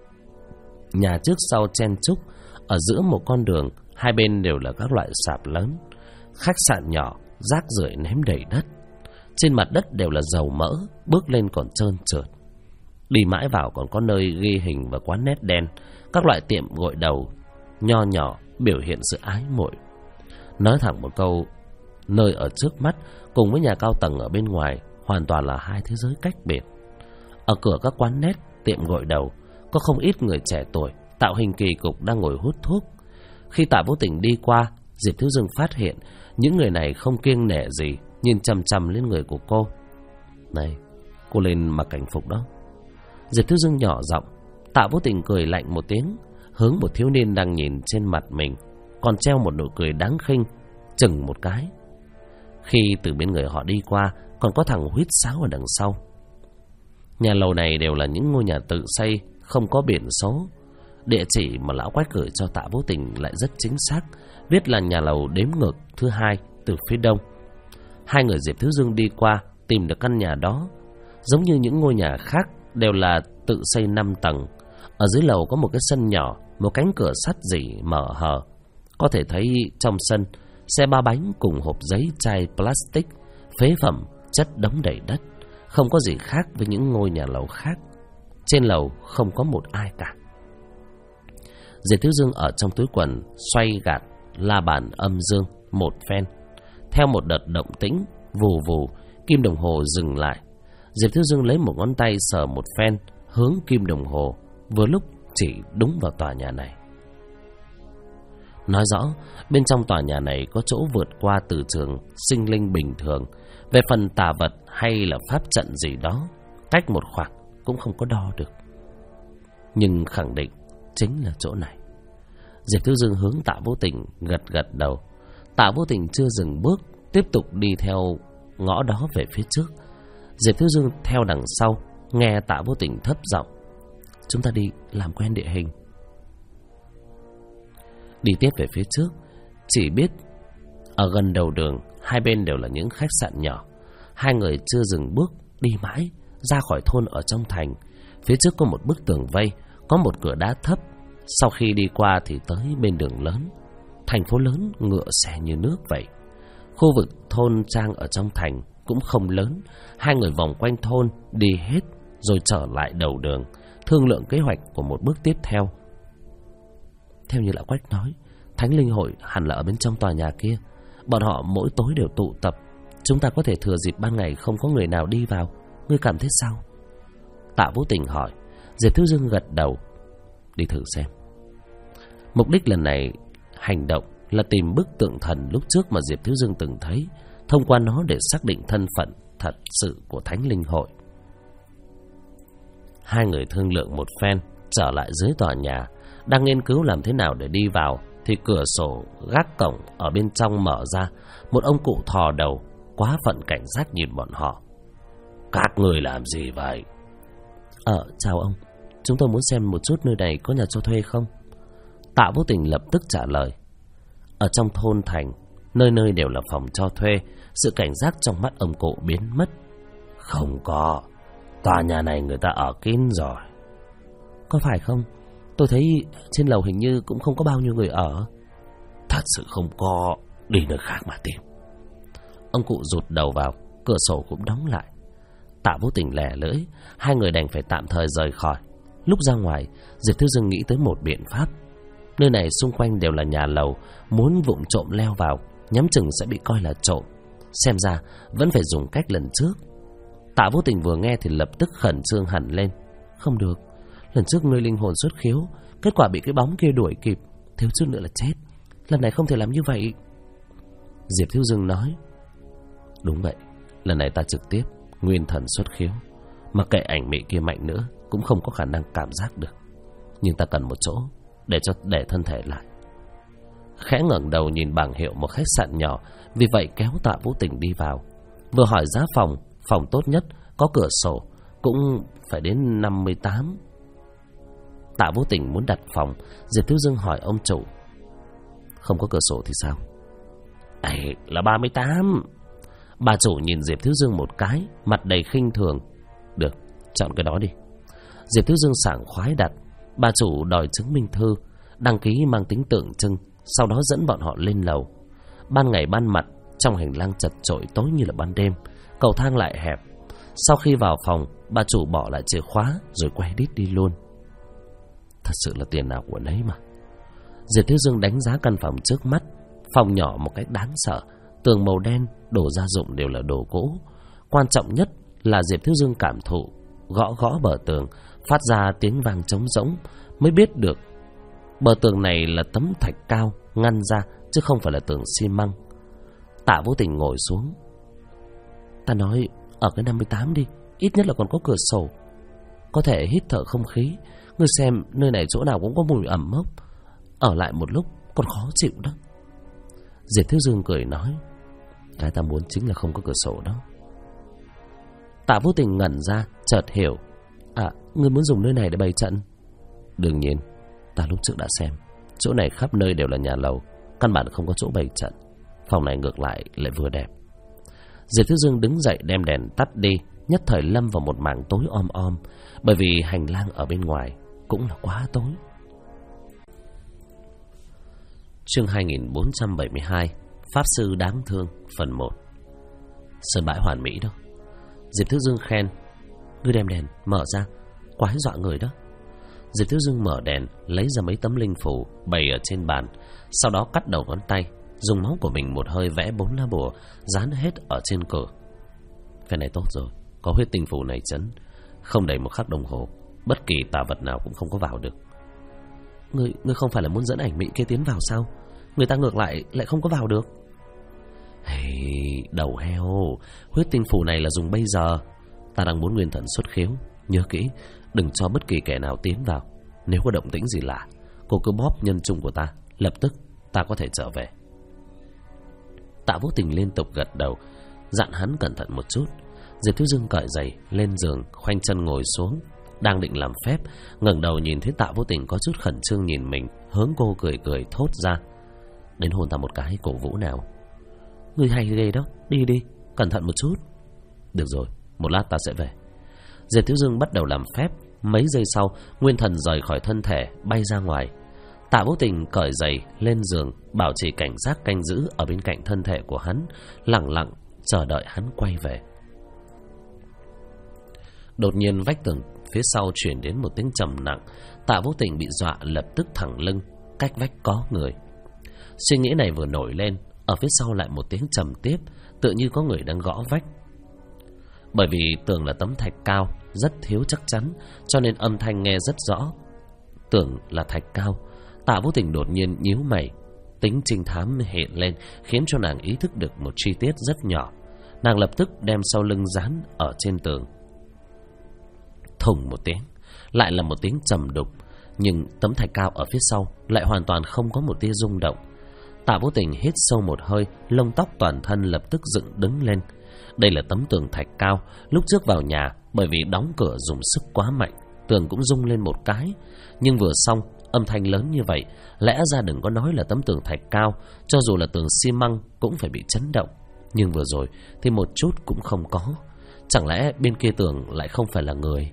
Nhà trước sau chen chúc, ở giữa một con đường, hai bên đều là các loại sạp lớn. Khách sạn nhỏ, rác rưởi ném đầy đất. Trên mặt đất đều là dầu mỡ, bước lên còn trơn trượt. Đi mãi vào còn có nơi ghi hình và quán nét đen, các loại tiệm gội đầu nho nhỏ biểu hiện sự ái muội. Nói thẳng một câu, nơi ở trước mắt cùng với nhà cao tầng ở bên ngoài hoàn toàn là hai thế giới cách biệt. Ở cửa các quán nét, tiệm gội đầu có không ít người trẻ tuổi tạo hình kỳ cục đang ngồi hút thuốc. Khi Tạ Vô Tình đi qua, Diệp Thiếu Dương phát hiện những người này không kiêng nể gì, nhìn chằm chằm lên người của cô. Này, cô lên mặc cảnh phục đó. Diệp Thiếu Dương nhỏ giọng. Tạ Vô Tình cười lạnh một tiếng, hướng một thiếu niên đang nhìn trên mặt mình, còn treo một nụ cười đáng khinh, chừng một cái. Khi từ bên người họ đi qua, còn có thằng huýt sáo ở đằng sau. Nhà lầu này đều là những ngôi nhà tự xây, không có biển số. Địa chỉ mà lão Quách gửi cho Tạ Vô Tình lại rất chính xác, viết là nhà lầu đếm ngược thứ 2 từ phía đông. Hai người Diệp Thiếu Dương đi qua tìm được căn nhà đó. Giống như những ngôi nhà khác, đều là tự xây 5 tầng. Ở dưới lầu có một cái sân nhỏ, một cánh cửa sắt rỉ mở hở. Có thể thấy trong sân, xe ba bánh cùng hộp giấy chai plastic, phế phẩm chất đống đầy đất, không có gì khác với những ngôi nhà lầu khác. Trên lầu không có một ai cả. Diệp Thiếu Dương ở trong túi quần xoay gạt la bàn âm dương một phen. Theo một đợt động tĩnh, vù vù, kim đồng hồ dừng lại. Diệp Thiếu Dương lấy một ngón tay sờ một phen, hướng kim đồng hồ, vừa lúc chỉ đúng vào tòa nhà này. Nói rõ, bên trong tòa nhà này có chỗ vượt qua từ trường sinh linh bình thường. Về phần tà vật hay là pháp trận gì đó, cách một khoảng cũng không có đo được. Nhưng khẳng định chính là chỗ này. Diệp Thiếu Dương hướng Tạ Vô Tình gật đầu. Tạ Vô Tình chưa dừng bước, tiếp tục đi theo ngõ đó về phía trước. Diệp Thiếu Dương theo đằng sau, nghe Tạ Vô Tình thấp giọng: chúng ta đi làm quen địa hình. Đi tiếp về phía trước, chỉ biết ở gần đầu đường, hai bên đều là những khách sạn nhỏ. Hai người chưa dừng bước, đi mãi ra khỏi thôn ở trong thành. Phía trước có một bức tường vây, có một cửa đá thấp. Sau khi đi qua thì tới bên đường lớn. Thành phố lớn ngựa xe như nước vậy. Khu vực thôn trang ở trong thành cũng không lớn. Hai người vòng quanh thôn đi hết rồi trở lại đầu đường, thương lượng kế hoạch của một bước tiếp theo. Theo như lão Quách nói, Thánh Linh Hội hẳn là ở bên trong tòa nhà kia. Bọn họ mỗi tối đều tụ tập. Chúng ta có thể thừa dịp ban ngày không có người nào đi vào. Ngươi cảm thấy sao? Tạ Vũ Tình hỏi. Diệp Thiếu Dương gật đầu. Đi thử xem. Mục đích lần này hành động là tìm bức tượng thần lúc trước mà Diệp Thiếu Dương từng thấy, thông qua nó để xác định thân phận thật sự của Thánh Linh Hội. Hai người thương lượng một phen, trở lại dưới tòa nhà. Đang nghiên cứu làm thế nào để đi vào thì cửa sổ gác cổng ở bên trong mở ra. Một ông cụ thò đầu, quá phận cảnh giác nhìn bọn họ. Các người làm gì vậy? Chào ông, chúng tôi muốn xem một chút nơi này có nhà cho thuê không? Tạ Vũ Tình lập tức trả lời. Ở trong thôn thành, nơi nơi đều là phòng cho thuê. Sự cảnh giác trong mắt ông cụ biến mất. Không có, tòa nhà này người ta ở kín rồi. Có phải không? Tôi thấy trên lầu hình như cũng không có bao nhiêu người ở. Thật sự không có, đi nơi khác mà tìm. Ông cụ rụt đầu vào, cửa sổ cũng đóng lại. Tạ Vũ Tình lẻ lưỡi, hai người đành phải tạm thời rời khỏi. Lúc ra ngoài, Diệp Thiếu Dương nghĩ tới một biện pháp. Nơi này xung quanh đều là nhà lầu, muốn vụng trộm leo vào, nhắm chừng sẽ bị coi là trộm. Xem ra vẫn phải dùng cách lần trước. Tạ Vũ Tình vừa nghe thì lập tức khẩn trương hẳn lên. Không được, lần trước ngươi linh hồn xuất khiếu, kết quả bị cái bóng kia đuổi kịp, thiếu chút nữa là chết. Lần này không thể làm như vậy. Diệp Thiếu Dương nói. Đúng vậy, lần này ta trực tiếp nguyên thần xuất khiếu, mà kệ ảnh mị kia mạnh nữa cũng không có khả năng cảm giác được. Nhưng ta cần một chỗ để thân thể lại. Khẽ ngẩng đầu nhìn bảng hiệu một khách sạn nhỏ, vì vậy kéo Tạ Vũ Tình đi vào. Vừa hỏi giá phòng tốt nhất có cửa sổ cũng phải đến 58. Tạ Vũ Tình muốn đặt phòng. Diệp Thiếu Dương hỏi ông chủ. Không có cửa sổ thì sao? Ấy là 38. Bà chủ nhìn Diệp Thiếu Dương một cái, mặt đầy khinh thường. Được, chọn cái đó đi. Diệp Thiếu Dương sảng khoái đặt. Bà chủ đòi chứng minh thư, đăng ký mang tính tượng trưng, sau đó dẫn bọn họ lên lầu. Ban ngày ban mặt, trong hành lang chật chội tối như là ban đêm, cầu thang lại hẹp. Sau khi vào phòng, bà chủ bỏ lại chìa khóa rồi quay đít đi luôn. Thật sự là tiền nào của nấy mà. Diệp Thiếu Dương đánh giá căn phòng trước mắt. Phòng nhỏ một cách đáng sợ, tường màu đen, đồ gia dụng đều là đồ cũ. Quan trọng nhất là Diệp Thiếu Dương cảm thụ, gõ bờ tường phát ra tiếng vang trống rỗng, mới biết được bờ tường này là tấm thạch cao ngăn ra, chứ không phải là tường xi măng. Tạ Vũ Tình ngồi xuống. Ta nói ở cái 58 đi, ít nhất là còn có cửa sổ, có thể hít thở không khí. Ngươi xem nơi này chỗ nào cũng có mùi ẩm mốc, ở lại một lúc còn khó chịu đó. Diệp Thiếu Dương cười nói. Cái ta muốn chính là không có cửa sổ đó. Tạ Vũ Tình ngẩn ra, chợt hiểu. Ngươi muốn dùng nơi này để bày trận? Đương nhiên, ta lúc trước đã xem, chỗ này khắp nơi đều là nhà lầu, căn bản không có chỗ bày trận. Phòng này ngược lại vừa đẹp. Diệp Thiếu Dương đứng dậy đem đèn tắt đi, nhất thời lâm vào một mảng tối om, bởi vì hành lang ở bên ngoài cũng là quá tối. Chương 2472, Pháp Sư Đáng Thương, phần 1. Sơn bãi hoàn mỹ đâu. Diệp Thiếu Dương khen. Ngươi đem đèn mở ra, quái dọa người đó. Diệp Thiếu Dương mở đèn, lấy ra mấy tấm linh phù bày ở trên bàn, sau đó cắt đầu ngón tay, dùng máu của mình một hơi vẽ 4 lá bùa, dán hết ở trên cửa. Phe này tốt rồi, có huyết tinh phù này chấn, không đầy một khắc đồng hồ, bất kỳ tà vật nào cũng không có vào được. Ngươi không phải là muốn dẫn ảnh mị kia tiến vào sao? Người ta ngược lại không có vào được. Đầu heo, huyết tinh phù này là dùng bây giờ. Ta đang muốn nguyên thần xuất khiếu, nhớ kỹ, đừng cho bất kỳ kẻ nào tiến vào. Nếu có động tĩnh gì lạ, cô cứ bóp nhân trung của ta, lập tức ta có thể trở về. Tạ Vũ Tình liên tục gật đầu, dặn hắn cẩn thận một chút. Diệp Thiếu Dương cởi giày lên giường, khoanh chân ngồi xuống, đang định làm phép, ngẩng đầu nhìn thấy Tạ Vũ Tình có chút khẩn trương nhìn mình, hướng cô cười thốt ra. Đến hôn ta một cái cổ vũ nào. Ngươi hay ghê đó, đi, cẩn thận một chút. Được rồi, một lát ta sẽ về. Diệp Thiếu Dương bắt đầu làm phép. Mấy giây sau, nguyên thần rời khỏi thân thể, bay ra ngoài. Tạ Vũ Tình cởi giày lên giường, bảo trì cảnh giác canh giữ ở bên cạnh thân thể của hắn, lặng lặng chờ đợi hắn quay về. Đột nhiên vách tường phía sau truyền đến một tiếng trầm nặng. Tạ Vũ Tình bị dọa lập tức thẳng lưng. Cách vách có người. Suy nghĩ này vừa nổi lên, ở phía sau lại một tiếng trầm tiếp, tự như có người đang gõ vách. Bởi vì tường là tấm thạch cao, rất thiếu chắc chắn, cho nên âm thanh nghe rất rõ. Tưởng là thạch cao. Tạ Vũ Tình đột nhiên nhíu mày. Tính trinh thám hiện lên, khiến cho nàng ý thức được một chi tiết rất nhỏ. Nàng lập tức đem sau lưng dán ở trên tường. Thùng một tiếng, lại là một tiếng trầm đục, nhưng tấm thạch cao ở phía sau lại hoàn toàn không có một tia rung động. Tạ Vũ Tình hít sâu một hơi, lông tóc toàn thân lập tức dựng đứng lên. Đây là tấm tường thạch cao, lúc trước vào nhà bởi vì đóng cửa dùng sức quá mạnh, tường cũng rung lên một cái. Nhưng vừa xong, âm thanh lớn như vậy, lẽ ra đừng có nói là tấm tường thạch cao, cho dù là tường xi măng cũng phải bị chấn động. Nhưng vừa rồi thì một chút cũng không có. Chẳng lẽ bên kia tường lại không phải là người?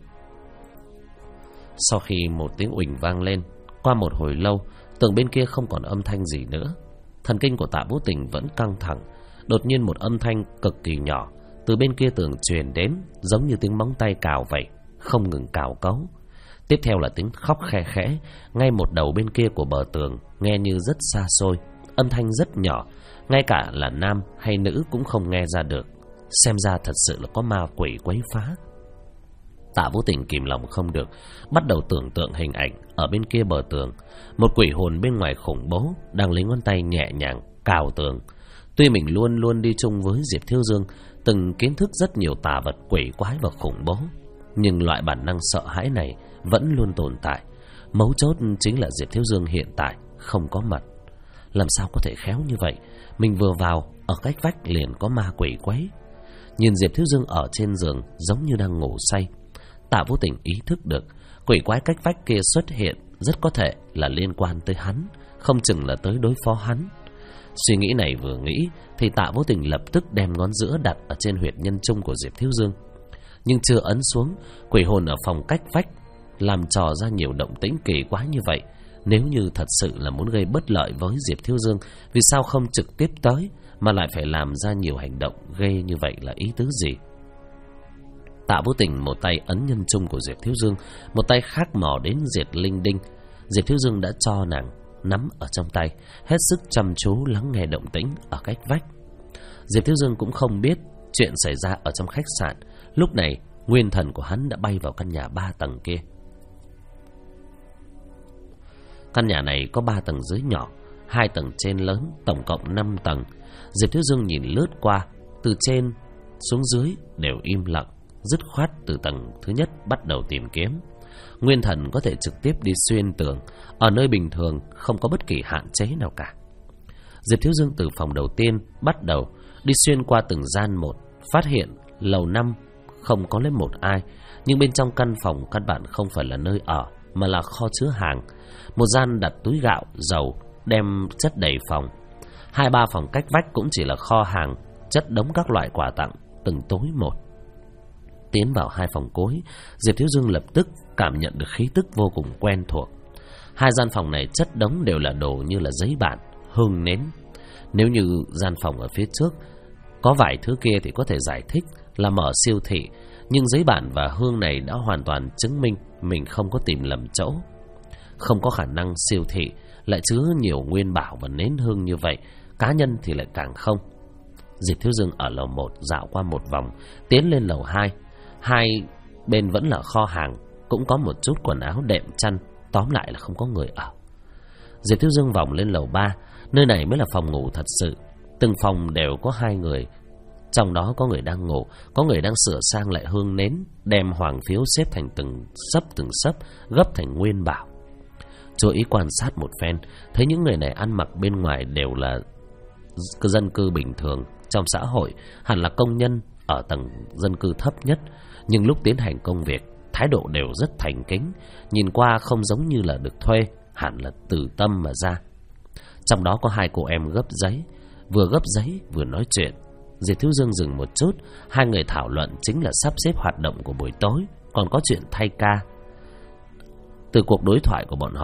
Sau khi một tiếng uỳnh vang lên, qua một hồi lâu, tường bên kia không còn âm thanh gì nữa. Thần kinh của Tạ Vũ Tình vẫn căng thẳng. Đột nhiên một âm thanh cực kỳ nhỏ từ bên kia tường truyền đến, giống như tiếng móng tay cào vậy, không ngừng cào cấu. Tiếp theo là tiếng khóc khe khẽ, ngay một đầu bên kia của bờ tường, nghe như rất xa xôi, âm thanh rất nhỏ, ngay cả là nam hay nữ cũng không nghe ra được. Xem ra thật sự là có ma quỷ quấy phá. Tạ Vũ Tình kìm lòng không được, bắt đầu tưởng tượng hình ảnh ở bên kia bờ tường, một quỷ hồn bên ngoài khủng bố đang lấy ngón tay nhẹ nhàng cào tường. Tuy mình luôn luôn đi chung với Diệp Thiếu Dương, từng kiến thức rất nhiều tà vật quỷ quái và khủng bố, nhưng loại bản năng sợ hãi này vẫn luôn tồn tại. Mấu chốt chính là Diệp Thiếu Dương hiện tại không có mặt. Làm sao có thể khéo như vậy? Mình vừa vào, ở cách vách liền có ma quỷ quấy. Nhìn Diệp Thiếu Dương ở trên giường giống như đang ngủ say, Tạ Vũ Tình ý thức được quỷ quái cách vách kia xuất hiện rất có thể là liên quan tới hắn, không chừng là tới đối phó hắn. Suy nghĩ này vừa nghĩ thì Tạ Vũ Tình lập tức đem ngón giữa đặt ở trên huyệt nhân trung của Diệp Thiếu Dương. Nhưng chưa ấn xuống, quỷ hồn ở phòng cách vách làm trò ra nhiều động tĩnh kỳ quái như vậy. Nếu như thật sự là muốn gây bất lợi với Diệp Thiếu Dương, vì sao không trực tiếp tới mà lại phải làm ra nhiều hành động ghê như vậy là ý tứ gì? Tạ Vũ Tình một tay ấn nhân trung của Diệp Thiếu Dương, một tay khác mò đến diệt linh đinh. Diệp Thiếu Dương đã cho nàng nắm ở trong tay, hết sức chăm chú lắng nghe động tĩnh ở cách vách. Diệp Thiếu Dương cũng không biết chuyện xảy ra ở trong khách sạn. Lúc này nguyên thần của hắn đã bay vào căn nhà 3 tầng kia. Căn nhà này có 3 tầng dưới nhỏ, 2 tầng trên lớn, tổng cộng 5 tầng. Diệp Thiếu Dương nhìn lướt qua, từ trên xuống dưới đều im lặng, dứt khoát từ tầng thứ nhất bắt đầu tìm kiếm. Nguyên thần có thể trực tiếp đi xuyên tường, ở nơi bình thường không có bất kỳ hạn chế nào cả. Diệp Thiếu Dương từ phòng đầu tiên bắt đầu đi xuyên qua từng gian một, phát hiện lầu 5 không có lấy một ai, nhưng bên trong căn phòng căn bản không phải là nơi ở mà là kho chứa hàng. Một gian đặt túi gạo, dầu, đem chất đầy phòng. 2-3 phòng cách vách cũng chỉ là kho hàng, chất đống các loại quà tặng từng tối một. Tiến vào 2 phòng cuối, Diệp Thiếu Dương lập tức cảm nhận được khí tức vô cùng quen thuộc. 2 gian phòng này chất đống đều là đồ như là giấy bản, hương nến. Nếu như gian phòng ở phía trước có vài thứ kia thì có thể giải thích là mở siêu thị, nhưng giấy bản và hương này đã hoàn toàn chứng minh mình không có tìm lầm chỗ. Không có khả năng siêu thị lại chứa nhiều nguyên bảo và nến hương như vậy, cá nhân thì lại càng không. Diệp Thiếu Dương ở lầu 1 dạo qua một vòng, tiến lên lầu 2. 2 bên vẫn là kho hàng, cũng có một chút quần áo đệm chăn, tóm lại là không có người ở. Diệp Thiếu Dương vòng lên lầu 3, nơi này mới là phòng ngủ thật sự. Từng phòng đều có 2 người, trong đó có người đang ngủ, có người đang sửa sang lại hương nến, đem hoàng phiếu xếp thành từng sấp gấp thành nguyên bảo. Chú ý quan sát một phen, thấy những người này ăn mặc bên ngoài đều là dân cư bình thường trong xã hội, hẳn là công nhân ở tầng dân cư thấp nhất, nhưng lúc tiến hành công việc thái độ đều rất thành kính, nhìn qua không giống như là được thuê, hẳn là từ tâm mà ra. Trong đó có 2 cô em gấp giấy, vừa gấp giấy vừa nói chuyện. Diệp Thiếu Dương dừng một chút, 2 người thảo luận chính là sắp xếp hoạt động của buổi tối, còn có chuyện thay ca. Từ cuộc đối thoại của bọn họ,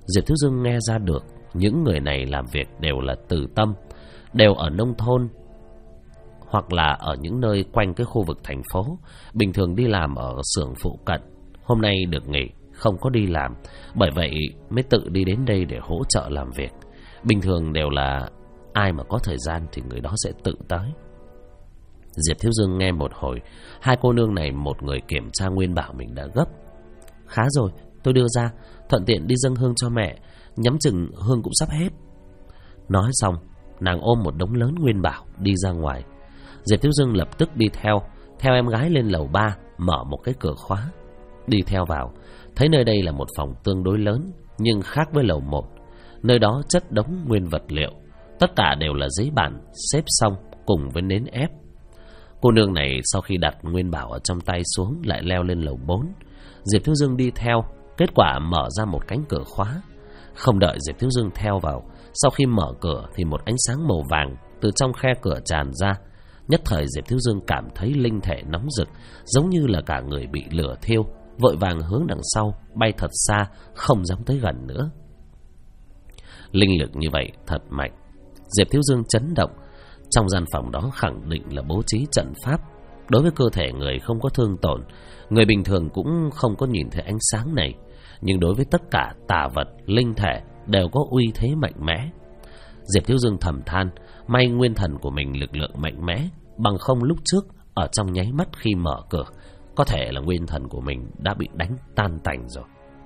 Diệp Thiếu Dương nghe ra được những người này làm việc đều là từ tâm, đều ở nông thôn hoặc là ở những nơi quanh cái khu vực thành phố, bình thường đi làm ở xưởng phụ cận. Hôm nay được nghỉ, không có đi làm, bởi vậy mới tự đi đến đây để hỗ trợ làm việc. Bình thường đều là ai mà có thời gian thì người đó sẽ tự tới. Diệp Thiếu Dương nghe một hồi, hai cô nương này một người kiểm tra nguyên bảo mình đã gấp. Khá rồi, tôi đưa ra, thuận tiện đi dâng hương cho mẹ, nhắm chừng hương cũng sắp hết. Nói xong, nàng ôm một đống lớn nguyên bảo đi ra ngoài. Diệp Thiếu Dương lập tức đi theo em gái lên lầu 3, mở một cái cửa khóa. Đi theo vào, thấy nơi đây là một phòng tương đối lớn, nhưng khác với lầu 1. Nơi đó chất đống nguyên vật liệu, tất cả đều là giấy bản xếp xong cùng với nến ép. Cô nương này sau khi đặt nguyên bảo ở trong tay xuống lại leo lên lầu 4. Diệp Thiếu Dương đi theo, kết quả mở ra một cánh cửa khóa. Không đợi Diệp Thiếu Dương theo vào, sau khi mở cửa thì một ánh sáng màu vàng từ trong khe cửa tràn ra. Nhất thời Diệp Thiếu Dương cảm thấy linh thể nóng rực, giống như là cả người bị lửa thiêu, vội vàng hướng đằng sau bay thật xa, không dám tới gần nữa. Linh lực như vậy thật mạnh. Diệp Thiếu Dương chấn động. Trong gian phòng đó khẳng định là bố trí trận pháp. Đối với cơ thể người không có thương tổn, người bình thường cũng không có nhìn thấy ánh sáng này, nhưng đối với tất cả tà vật, linh thể đều có uy thế mạnh mẽ. Diệp Thiếu Dương thầm than, may nguyên thần của mình lực lượng mạnh mẽ, bằng không lúc trước ở trong nháy mắt khi mở cửa, có thể là nguyên thần của mình đã bị đánh tan tành rồi.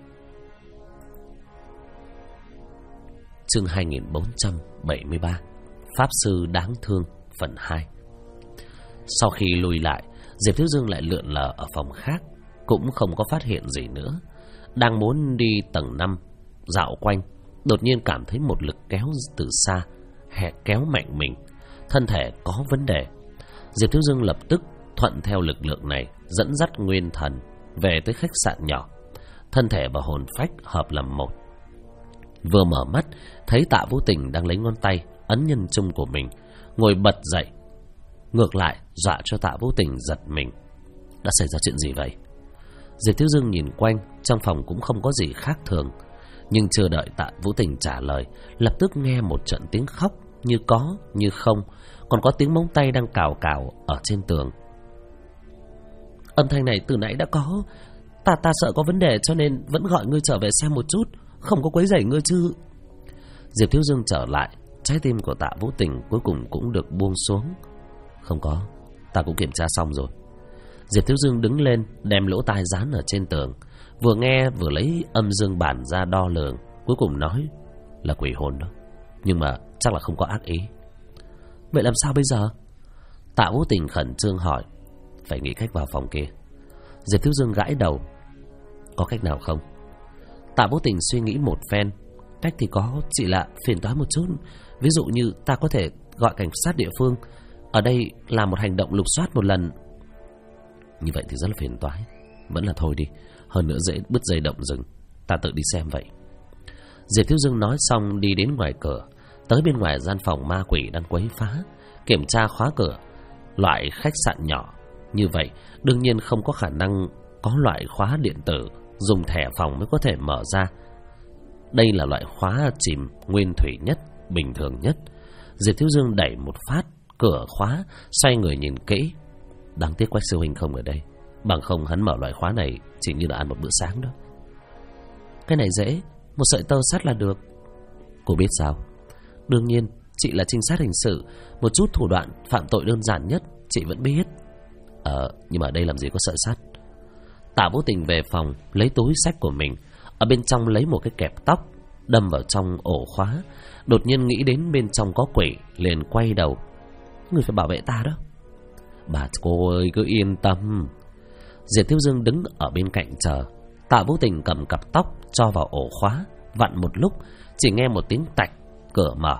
Chương 2473, Pháp Sư Đáng Thương, phần 2. Sau khi lùi lại, Diệp Thiếu Dương lại lượn lờ ở phòng khác, cũng không có phát hiện gì nữa. Đang muốn đi tầng 5 dạo quanh, đột nhiên cảm thấy một lực kéo từ xa, kéo mạnh mình, thân thể có vấn đề. Diệp Thiếu Dương lập tức thuận theo lực lượng này, dẫn dắt nguyên thần về tới khách sạn nhỏ. Thân thể và hồn phách hợp làm một. Vừa mở mắt, thấy Tạ Vũ Tình đang lấy ngón tay ấn nhân trung của mình, ngồi bật dậy. Ngược lại dọa cho Tạ Vũ Tình giật mình. Đã xảy ra chuyện gì vậy? Diệp Thiếu Dương nhìn quanh, trong phòng cũng không có gì khác thường. Nhưng chưa đợi Tạ Vũ Tình trả lời, lập tức nghe một trận tiếng khóc, như có như không, còn có tiếng móng tay đang cào cào ở trên tường. Âm thanh này từ nãy đã có. Ta sợ có vấn đề cho nên vẫn gọi ngươi trở về xem một chút, không có quấy rầy ngươi chứ. Diệp Thiếu Dương trở lại, trái tim của Tạ Vũ Tình cuối cùng cũng được buông xuống. Không có, ta cũng kiểm tra xong rồi. Diệp Thiếu Dương đứng lên, đem lỗ tai dán ở trên tường, vừa nghe vừa lấy âm dương bản ra đo lường, cuối cùng nói là quỷ hồn đó, nhưng mà chắc là không có ác ý. Vậy làm sao bây giờ? Tạ Vũ Tình khẩn trương hỏi. Phải nghĩ cách vào phòng kia. Diệp Thiếu Dương gãi đầu. Có cách nào không? Tạ Vũ Tình suy nghĩ một phen. Cách thì có, chỉ là phiền toái một chút. Ví dụ như ta có thể gọi cảnh sát địa phương ở đây làm một hành động lục soát một lần. Như vậy thì rất là phiền toái. Vẫn là thôi đi, hơn nữa dễ bứt dây động rừng. Ta tự đi xem vậy. Diệp Thiếu Dương nói xong đi đến ngoài cửa, tới bên ngoài gian phòng ma quỷ đang quấy phá, kiểm tra khóa cửa. Loại khách sạn nhỏ như vậy đương nhiên không có khả năng có loại khóa điện tử, dùng thẻ phòng mới có thể mở ra. Đây là loại khóa chìm nguyên thủy nhất, bình thường nhất. Diệp Thiếu Dương đẩy một phát cửa khóa, xoay người nhìn kỹ. Đáng tiếc Quách sư huynh không ở đây, bằng không hắn mở loại khóa này chỉ như là ăn một bữa sáng đó. Cái này dễ, một sợi tơ sắt là được. Cô biết sao? Đương nhiên, chị là trinh sát hình sự, một chút thủ đoạn phạm tội đơn giản nhất chị vẫn biết. Nhưng mà đây làm gì có sợi sắt. Tạ Vũ Tình về phòng lấy túi xách của mình, ở bên trong lấy một cái kẹp tóc đâm vào trong ổ khóa. Đột nhiên nghĩ đến bên trong có quỷ, liền quay đầu. Người phải bảo vệ ta đó. Bà cô ơi, cứ yên tâm. Diệp Thiếu Dương đứng ở bên cạnh chờ. Tạ Vũ Tình cầm cặp tóc cho vào ổ khóa, vặn một lúc, chỉ nghe một tiếng tạch, cửa mở.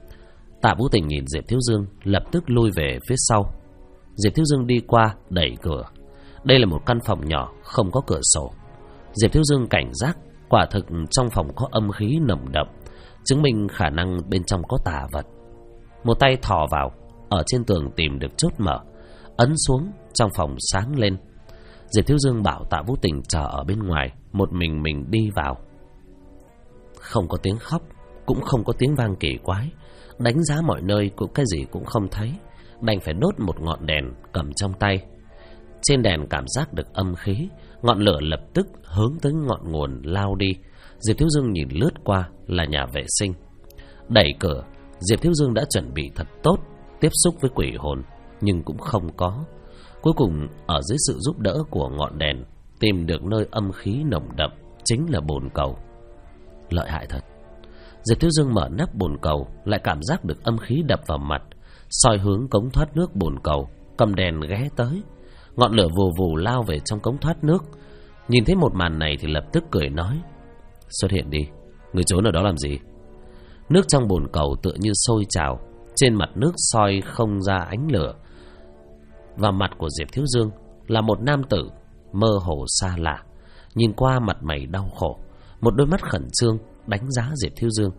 Tạ Vũ Tình nhìn Diệp Thiếu Dương, lập tức lui về phía sau. Diệp Thiếu Dương đi qua, đẩy cửa. Đây là một căn phòng nhỏ, không có cửa sổ. Diệp Thiếu Dương cảnh giác, quả thực trong phòng có âm khí nồng đậm, chứng minh khả năng bên trong có tà vật. Một tay thò vào, ở trên tường tìm được chốt mở, ấn xuống, trong phòng sáng lên. Diệp Thiếu Dương bảo Tạ Vũ Tình chờ ở bên ngoài, một mình đi vào. Không có tiếng khóc, cũng không có tiếng vang kỳ quái. Đánh giá mọi nơi cũng cái gì cũng không thấy, đành phải đốt một ngọn đèn cầm trong tay. Trên đèn cảm giác được âm khí, ngọn lửa lập tức hướng tới ngọn nguồn lao đi. Diệp Thiếu Dương nhìn lướt qua là nhà vệ sinh. Đẩy cửa, Diệp Thiếu Dương đã chuẩn bị thật tốt tiếp xúc với quỷ hồn, nhưng cũng không có. Cuối cùng ở dưới sự giúp đỡ của ngọn đèn, tìm được nơi âm khí nồng đậm, chính là bồn cầu. Lợi hại thật. Diệp Thiếu Dương mở nắp bồn cầu, lại cảm giác được âm khí đập vào mặt, soi hướng cống thoát nước bồn cầu, cầm đèn ghé tới. Ngọn lửa vù vù lao về trong cống thoát nước. Nhìn thấy một màn này thì lập tức cười nói: xuất hiện đi, người trốn ở đó làm gì? Nước trong bồn cầu tựa như sôi trào, trên mặt nước soi không ra ánh lửa. Vào mặt của Diệp Thiếu Dương là một nam tử mơ hồ xa lạ, nhìn qua mặt mày đau khổ, một đôi mắt khẩn trương đánh giá Diệp Thiếu Dương.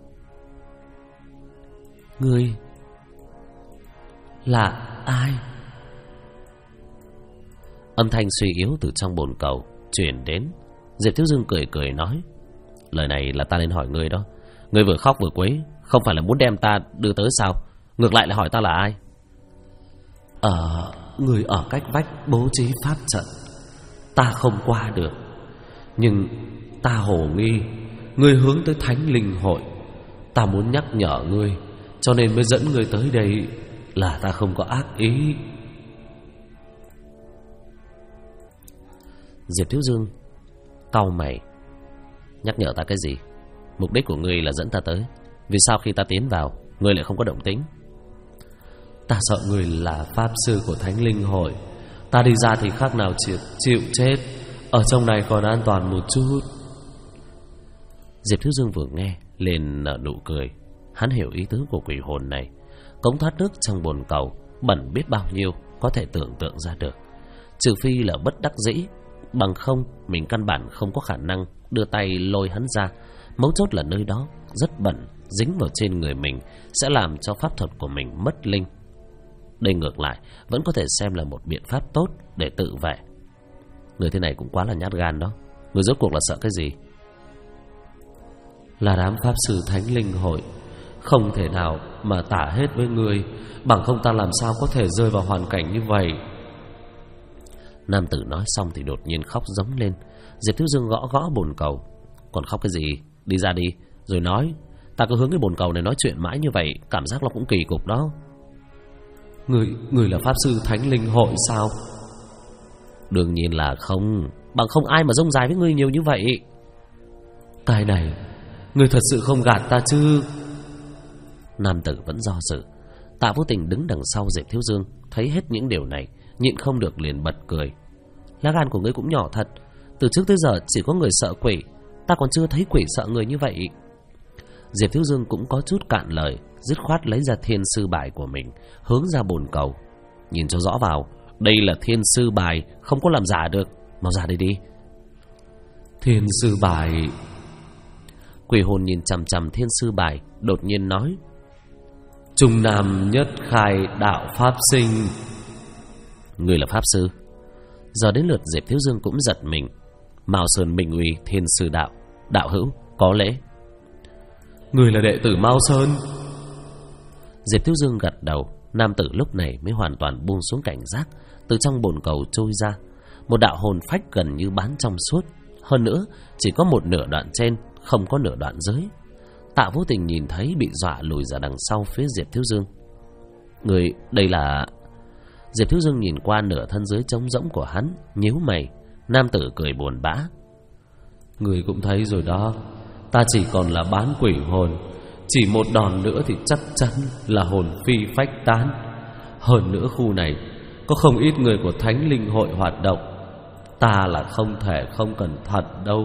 Ngươi là ai? Âm thanh suy yếu từ trong bồn cầu truyền đến. Diệp Thiếu Dương cười cười nói: lời này là ta nên hỏi ngươi đó. Ngươi vừa khóc vừa quấy, không phải là muốn đem ta đưa tới sao? Ngược lại là hỏi ta là ai? Người ở cách vách bố trí pháp trận, ta không qua được. Nhưng ta hồ nghi ngươi hướng tới Thánh Linh Hội. Ta muốn nhắc nhở ngươi, cho nên mới dẫn ngươi tới đây. Là ta không có ác ý. Diệp Thiếu Dương cau mày: nhắc nhở ta cái gì? Mục đích của ngươi là dẫn ta tới, vì sao khi ta tiến vào ngươi lại không có động tĩnh? Ta sợ ngươi là pháp sư của Thánh Linh Hội. Ta đi ra thì khác nào chịu chết. Ở trong này còn an toàn một chút. Diệp Thiếu Dương vừa nghe liền nở nụ cười. Hắn hiểu ý tứ của quỷ hồn này. Cống thoát nước trong bồn cầu bẩn biết bao nhiêu, có thể tưởng tượng ra được. Trừ phi là bất đắc dĩ, bằng không mình căn bản không có khả năng đưa tay lôi hắn ra. Mấu chốt là nơi đó rất bẩn, dính vào trên người mình sẽ làm cho pháp thuật của mình mất linh. Đây ngược lại vẫn có thể xem là một biện pháp tốt để tự vệ. Người thế này cũng quá là nhát gan đó. Người rốt cuộc là sợ cái gì? Là đám pháp sư Thánh Linh Hội, không thể nào mà tả hết với người, bằng không ta làm sao có thể rơi vào hoàn cảnh như vậy. Nam tử nói xong thì đột nhiên khóc giống lên. Diệp Thiếu Dương gõ gõ bồn cầu: còn khóc cái gì? Đi ra đi rồi nói. Ta cứ hướng cái bồn cầu này nói chuyện mãi như vậy, cảm giác nó cũng kỳ cục đó. Người là pháp sư Thánh Linh Hội sao? Đương nhiên là không, bằng không ai mà rông dài với ngươi nhiều như vậy. Cái này ngươi thật sự không gạt ta chứ? Nam tử vẫn do dự. Tạ Vô Tình đứng đằng sau Diệp Thiếu Dương, thấy hết những điều này nhịn không được liền bật cười: lá gan của ngươi cũng nhỏ thật. Từ trước tới giờ chỉ có người sợ quỷ, ta còn chưa thấy quỷ sợ người như vậy. Diệp Thiếu Dương cũng có chút cạn lời, dứt khoát lấy ra thiên sư bài của mình, hướng ra bồn cầu: nhìn cho rõ vào, đây là thiên sư bài, không có làm giả được. Mau ra đây đi. Thiên sư bài. Quỷ hồn nhìn chằm chằm thiên sư bài, đột nhiên nói: Trung Nam nhất khai đạo pháp sinh. Người là pháp sư? Giờ đến lượt Diệp Thiếu Dương cũng giật mình. Mao Sơn Minh Uy thiên sư đạo, đạo hữu có lễ. Người là đệ tử Mao Sơn? Diệp Thiếu Dương gật đầu. Nam tử lúc này mới hoàn toàn buông xuống cảnh giác. Từ trong bồn cầu trôi ra một đạo hồn phách gần như bán trong suốt, hơn nữa chỉ có một nửa đoạn trên, không có nửa đoạn dưới. Tạ Vô Tình nhìn thấy bị dọa lùi ra đằng sau phía Diệp Thiếu Dương. Người đây là... Diệp Thiếu Dương nhìn qua nửa thân dưới trống rỗng của hắn, nhíu mày. Nam tử cười buồn bã: Người cũng thấy rồi đó, ta chỉ còn là bán quỷ hồn, chỉ một đòn nữa thì chắc chắn là hồn phi phách tán. Hơn nữa khu này có không ít người của Thánh Linh Hội hoạt động, ta là không thể không cẩn thận đâu.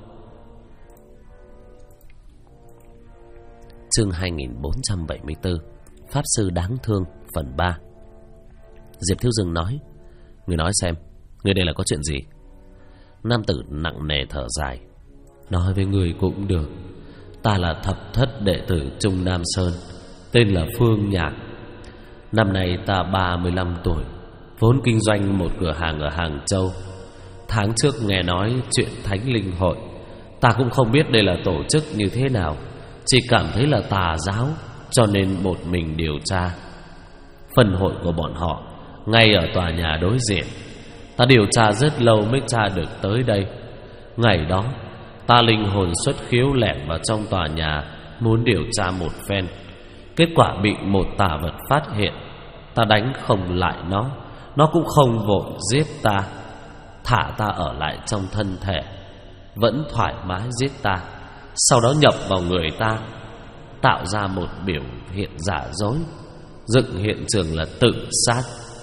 Chương 2474 Pháp sư đáng thương phần 3. Diệp Thiếu Dương nói: Người nói xem, người đây là có chuyện gì? Nam tử nặng nề thở dài: Nói với người cũng được. Ta là thập thất đệ tử Trung Nam Sơn, tên là Phương Nhạc. Năm nay ta 35 tuổi, vốn kinh doanh một cửa hàng ở Hàng Châu. Tháng trước nghe nói chuyện Thánh Linh Hội, Ta cũng không biết đây là tổ chức như thế nào, chỉ cảm thấy là tà giáo, cho nên một mình điều tra. Phần hội của bọn họ ngay ở tòa nhà đối diện. Ta điều tra rất lâu mới tra được tới đây. Ngày đó ta linh hồn xuất khiếu lẻn vào trong tòa nhà, muốn điều tra một phen. Kết quả bị một tà vật phát hiện. Ta đánh không lại nó cũng không vội giết ta, thả ta ở lại trong thân thể, vẫn thoải mái giết ta. Sau đó nhập vào người ta, tạo ra một biểu hiện giả dối, dựng hiện trường là tự sát.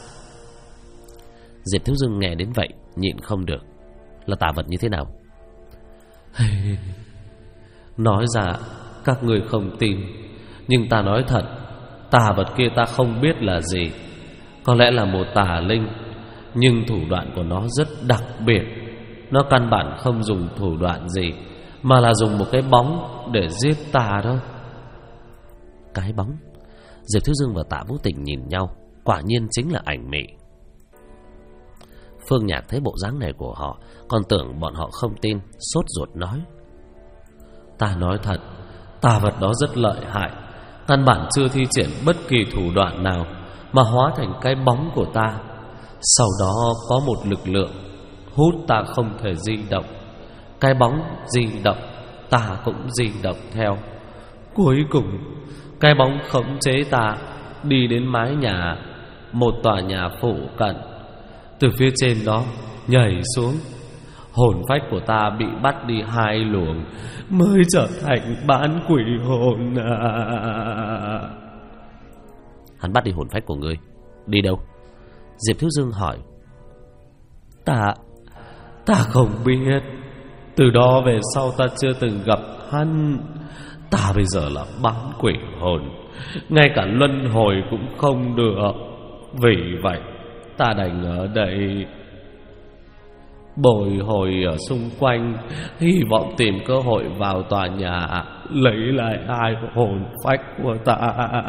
Diệp Thiếu Dương nghe đến vậy nhịn không được. Là tà vật như thế nào? Nói ra các người không tin, nhưng ta nói thật, tà vật kia ta không biết là gì. Có lẽ là một tà linh, nhưng thủ đoạn của nó rất đặc biệt. Nó căn bản không dùng thủ đoạn gì, mà là dùng một cái bóng để giết ta đó. Cái bóng? Diệp Thiếu Dương và Tạ Vũ Tình nhìn nhau, quả nhiên chính là ảnh mị. Phương Nhạc thấy bộ dáng này của họ, còn tưởng bọn họ không tin, sốt ruột nói: Ta nói thật, tà vật đó rất lợi hại, căn bản chưa thi triển bất kỳ thủ đoạn nào mà hóa thành cái bóng của ta. Sau đó có một lực lượng hút ta không thể di động. Cái bóng di động, ta cũng di động theo. Cuối cùng cái bóng khống chế ta đi đến mái nhà một tòa nhà phụ cận. Từ phía trên đó nhảy xuống, hồn phách của ta bị bắt đi 2 luồng mới trở thành bán quỷ hồn à. Hắn bắt đi hồn phách của ngươi đi đâu? Diệp Thiếu Dương hỏi. Ta không biết. Từ đó về sau ta chưa từng gặp hắn. Ta bây giờ là bán quỷ hồn, ngay cả luân hồi cũng không được. Vì vậy ta đành ở đây bồi hồi ở xung quanh, hy vọng tìm cơ hội vào tòa nhà lấy lại 2 hồn phách của ta.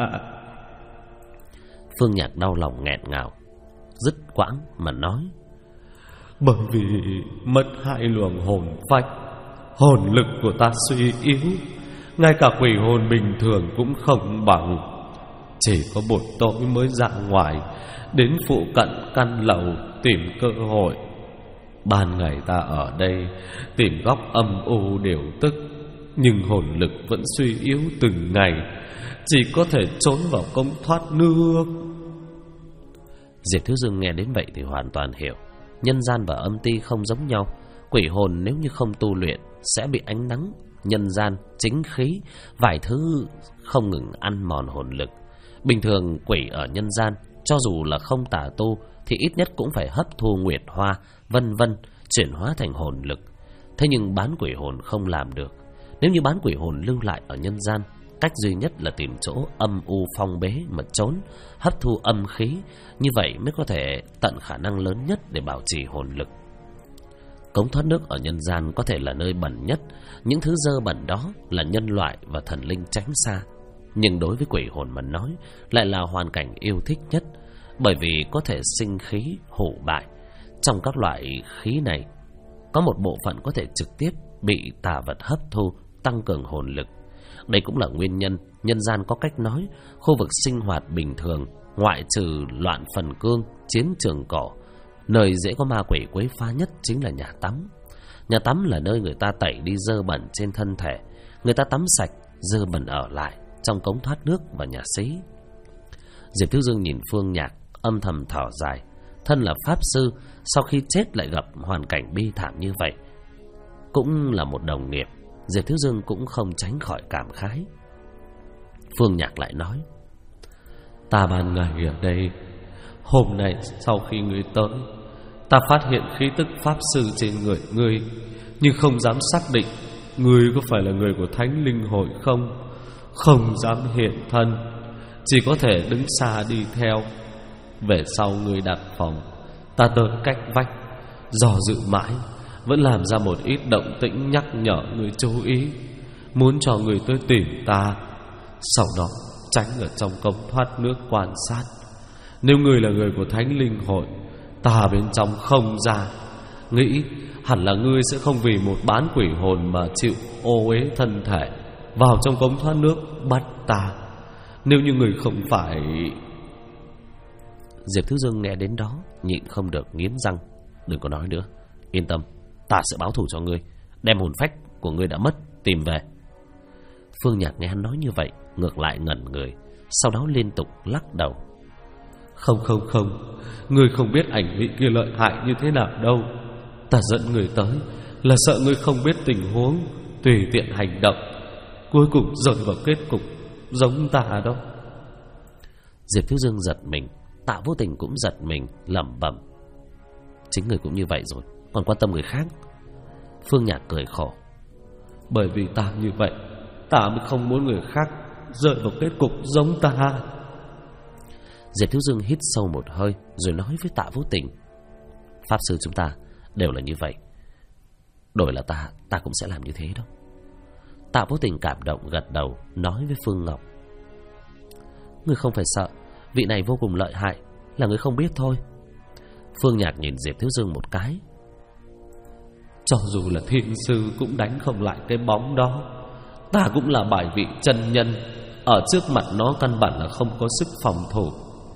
Phương Nhạc đau lòng nghẹn ngào, dứt quãng mà nói: Bởi vì mất 2 luồng hồn phách, hồn lực của ta suy yếu, ngay cả quỷ hồn bình thường cũng không bằng. Chỉ có buổi tối mới ra ngoài, đến phụ cận căn lầu tìm cơ hội. Ban ngày ta ở đây tìm góc âm u điều tức, nhưng hồn lực vẫn suy yếu từng ngày, chỉ có thể trốn vào cống thoát nước. Diệp Thiếu Dương nghe đến vậy thì hoàn toàn hiểu. Nhân gian và âm ti không giống nhau. Quỷ hồn nếu như không tu luyện sẽ bị ánh nắng, nhân gian, chính khí, vài thứ không ngừng ăn mòn hồn lực. Bình thường quỷ ở nhân gian, cho dù là không tà tu thì ít nhất cũng phải hấp thu nguyệt hoa, vân vân, chuyển hóa thành hồn lực. Thế nhưng bán quỷ hồn không làm được. Nếu như bán quỷ hồn lưu lại ở nhân gian, cách duy nhất là tìm chỗ âm u phong bế mà trốn, hấp thu âm khí. Như vậy mới có thể tận khả năng lớn nhất để bảo trì hồn lực. Cống thoát nước ở nhân gian có thể là nơi bẩn nhất, những thứ dơ bẩn đó là nhân loại và thần linh tránh xa. Nhưng đối với quỷ hồn mà nói, lại là hoàn cảnh yêu thích nhất, bởi vì có thể sinh khí hủ bại. Trong các loại khí này, có một bộ phận có thể trực tiếp bị tà vật hấp thu, tăng cường hồn lực. Đây cũng là nguyên nhân nhân gian có cách nói khu vực sinh hoạt bình thường, ngoại trừ loạn phần cương, chiến trường cỏ, nơi dễ có ma quỷ quấy phá nhất chính là nhà tắm. Nhà tắm là nơi người ta tẩy đi dơ bẩn trên thân thể, người ta tắm sạch, dơ bẩn ở lại trong cống thoát nước và nhà xí. Diệp Thiếu Dương nhìn Phương Nhạc, âm thầm thở dài. Thân là pháp sư, sau khi chết lại gặp hoàn cảnh bi thảm như vậy, cũng là một đồng nghiệp, Diệp Thiếu Dương cũng không tránh khỏi cảm khái. Phương Nhạc lại nói: Ta ban ngày ở đây, hôm nay sau khi ngươi tới, ta phát hiện khí tức pháp sư trên người ngươi, nhưng không dám xác định ngươi có phải là người của Thánh Linh Hội không. Không dám hiện thân, chỉ có thể đứng xa đi theo. Về sau ngươi đặt phòng, ta tới cách vách, dò dự mãi, vẫn làm ra một ít động tĩnh nhắc nhở người chú ý, muốn cho người tới tìm ta. Sau đó tránh ở trong cống thoát nước quan sát. Nếu người là người của Thánh Linh Hội, ta bên trong không ra, Nghĩ hẳn là ngươi sẽ không vì một bán quỷ hồn mà chịu ô uế thân thể, vào trong cống thoát nước bắt ta. Nếu như ngươi không phải... Diệp Thiếu Dương nghe đến đó nhịn không được nghiến răng. Đừng có nói nữa, yên tâm, ta sẽ báo thù cho ngươi, đem hồn phách của ngươi đã mất tìm về. Phương Nhạc nghe hắn nói như vậy, ngược lại ngẩn người, sau đó liên tục lắc đầu. Không, ngươi không biết ảnh vị kia lợi hại như thế nào đâu. Ta dẫn ngươi tới là sợ ngươi không biết tình huống, tùy tiện hành động, cuối cùng rơi vào kết cục giống ta đó. Diệp Thiếu Dương giật mình, Tạ Vô Tình cũng giật mình, lẩm bẩm. Chính người cũng như vậy rồi, còn quan tâm người khác. Phương Nhạc cười khổ. Bởi vì ta như vậy, ta mới không muốn người khác rơi vào kết cục giống ta. Diệp Thiếu Dương hít sâu một hơi rồi nói với Tạ Vô Tình. Pháp sư chúng ta đều là như vậy, đổi là ta cũng sẽ làm như thế đâu. Tạ Vô Tình cảm động gật đầu, nói với Phương Ngọc. Ngươi không phải sợ, vị này vô cùng lợi hại, là ngươi không biết thôi. Phương Nhạc nhìn Diệp Thiếu Dương một cái. Cho dù là thiên sư cũng đánh không lại cái bóng đó. Ta cũng là bài vị chân nhân, ở trước mặt nó căn bản là không có sức phòng thủ.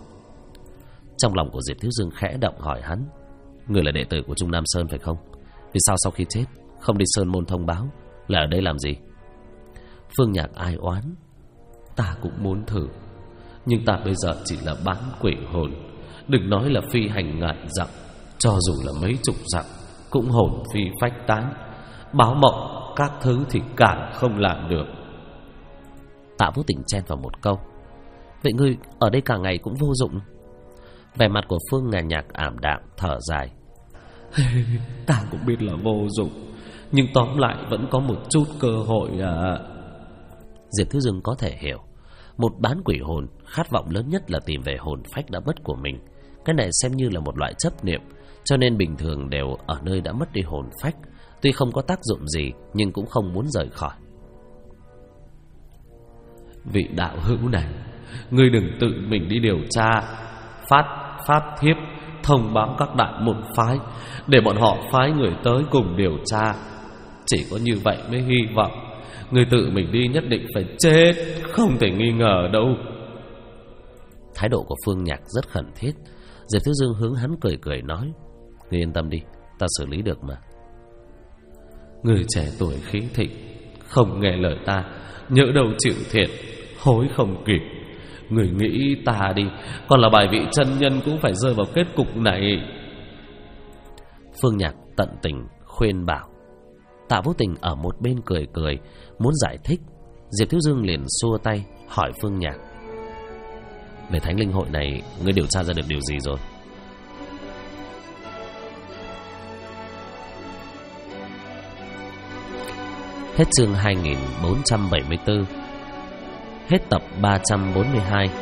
Trong lòng của Diệp Thiếu Dương khẽ động, hỏi hắn. Người là đệ tử của Trung Nam Sơn phải không? Vì sao sau khi chết không đi Sơn Môn thông báo, là ở đây làm gì? Phương Nhạc ai oán. Ta cũng muốn thử, nhưng ta bây giờ chỉ là bán quỷ hồn, đừng nói là phi hành ngàn dặm, cho dù là mấy chục dặm cũng hồn phi phách tán, báo mộng các thứ thì càng không làm được. Tạ Vô Tình chen vào một câu. Vậy ngươi ở đây cả ngày cũng vô dụng. Vẻ mặt của Phương Nhạc ảm đạm, thở dài. Ta cũng biết là vô dụng, nhưng tóm lại vẫn có một chút cơ hội à. Diệp Thiếu Dương có thể hiểu. Một bán quỷ hồn khát vọng lớn nhất là tìm về hồn phách đã mất của mình. Cái này xem như là một loại chấp niệm, cho nên bình thường đều ở nơi đã mất đi hồn phách. Tuy không có tác dụng gì, nhưng cũng không muốn rời khỏi. Vị đạo hữu này, ngươi đừng tự mình đi điều tra, phát pháp thiếp thông báo các đại môn phái, để bọn họ phái người tới cùng điều tra. Chỉ có như vậy mới hy vọng. Ngươi tự mình đi nhất định phải chết, không thể nghi ngờ đâu. Thái độ của Phương Nhạc rất khẩn thiết. Diệp Thiếu Dương hướng hắn cười cười nói. Ngươi yên tâm đi, ta xử lý được mà. Người trẻ tuổi khí thịnh, không nghe lời ta, nhỡ đâu chịu thiệt, hối không kịp. Người nghĩ ta đi, còn là bài vị chân nhân cũng phải rơi vào kết cục này. Phương Nhạc tận tình khuyên bảo. Tạ Vô Tình ở một bên cười cười, muốn giải thích. Diệp Thiếu Dương liền xua tay, hỏi Phương Nhạc. Về Thánh Linh Hội này, ngươi điều tra ra được điều gì rồi? Hết chương 2474. Hết tập 342.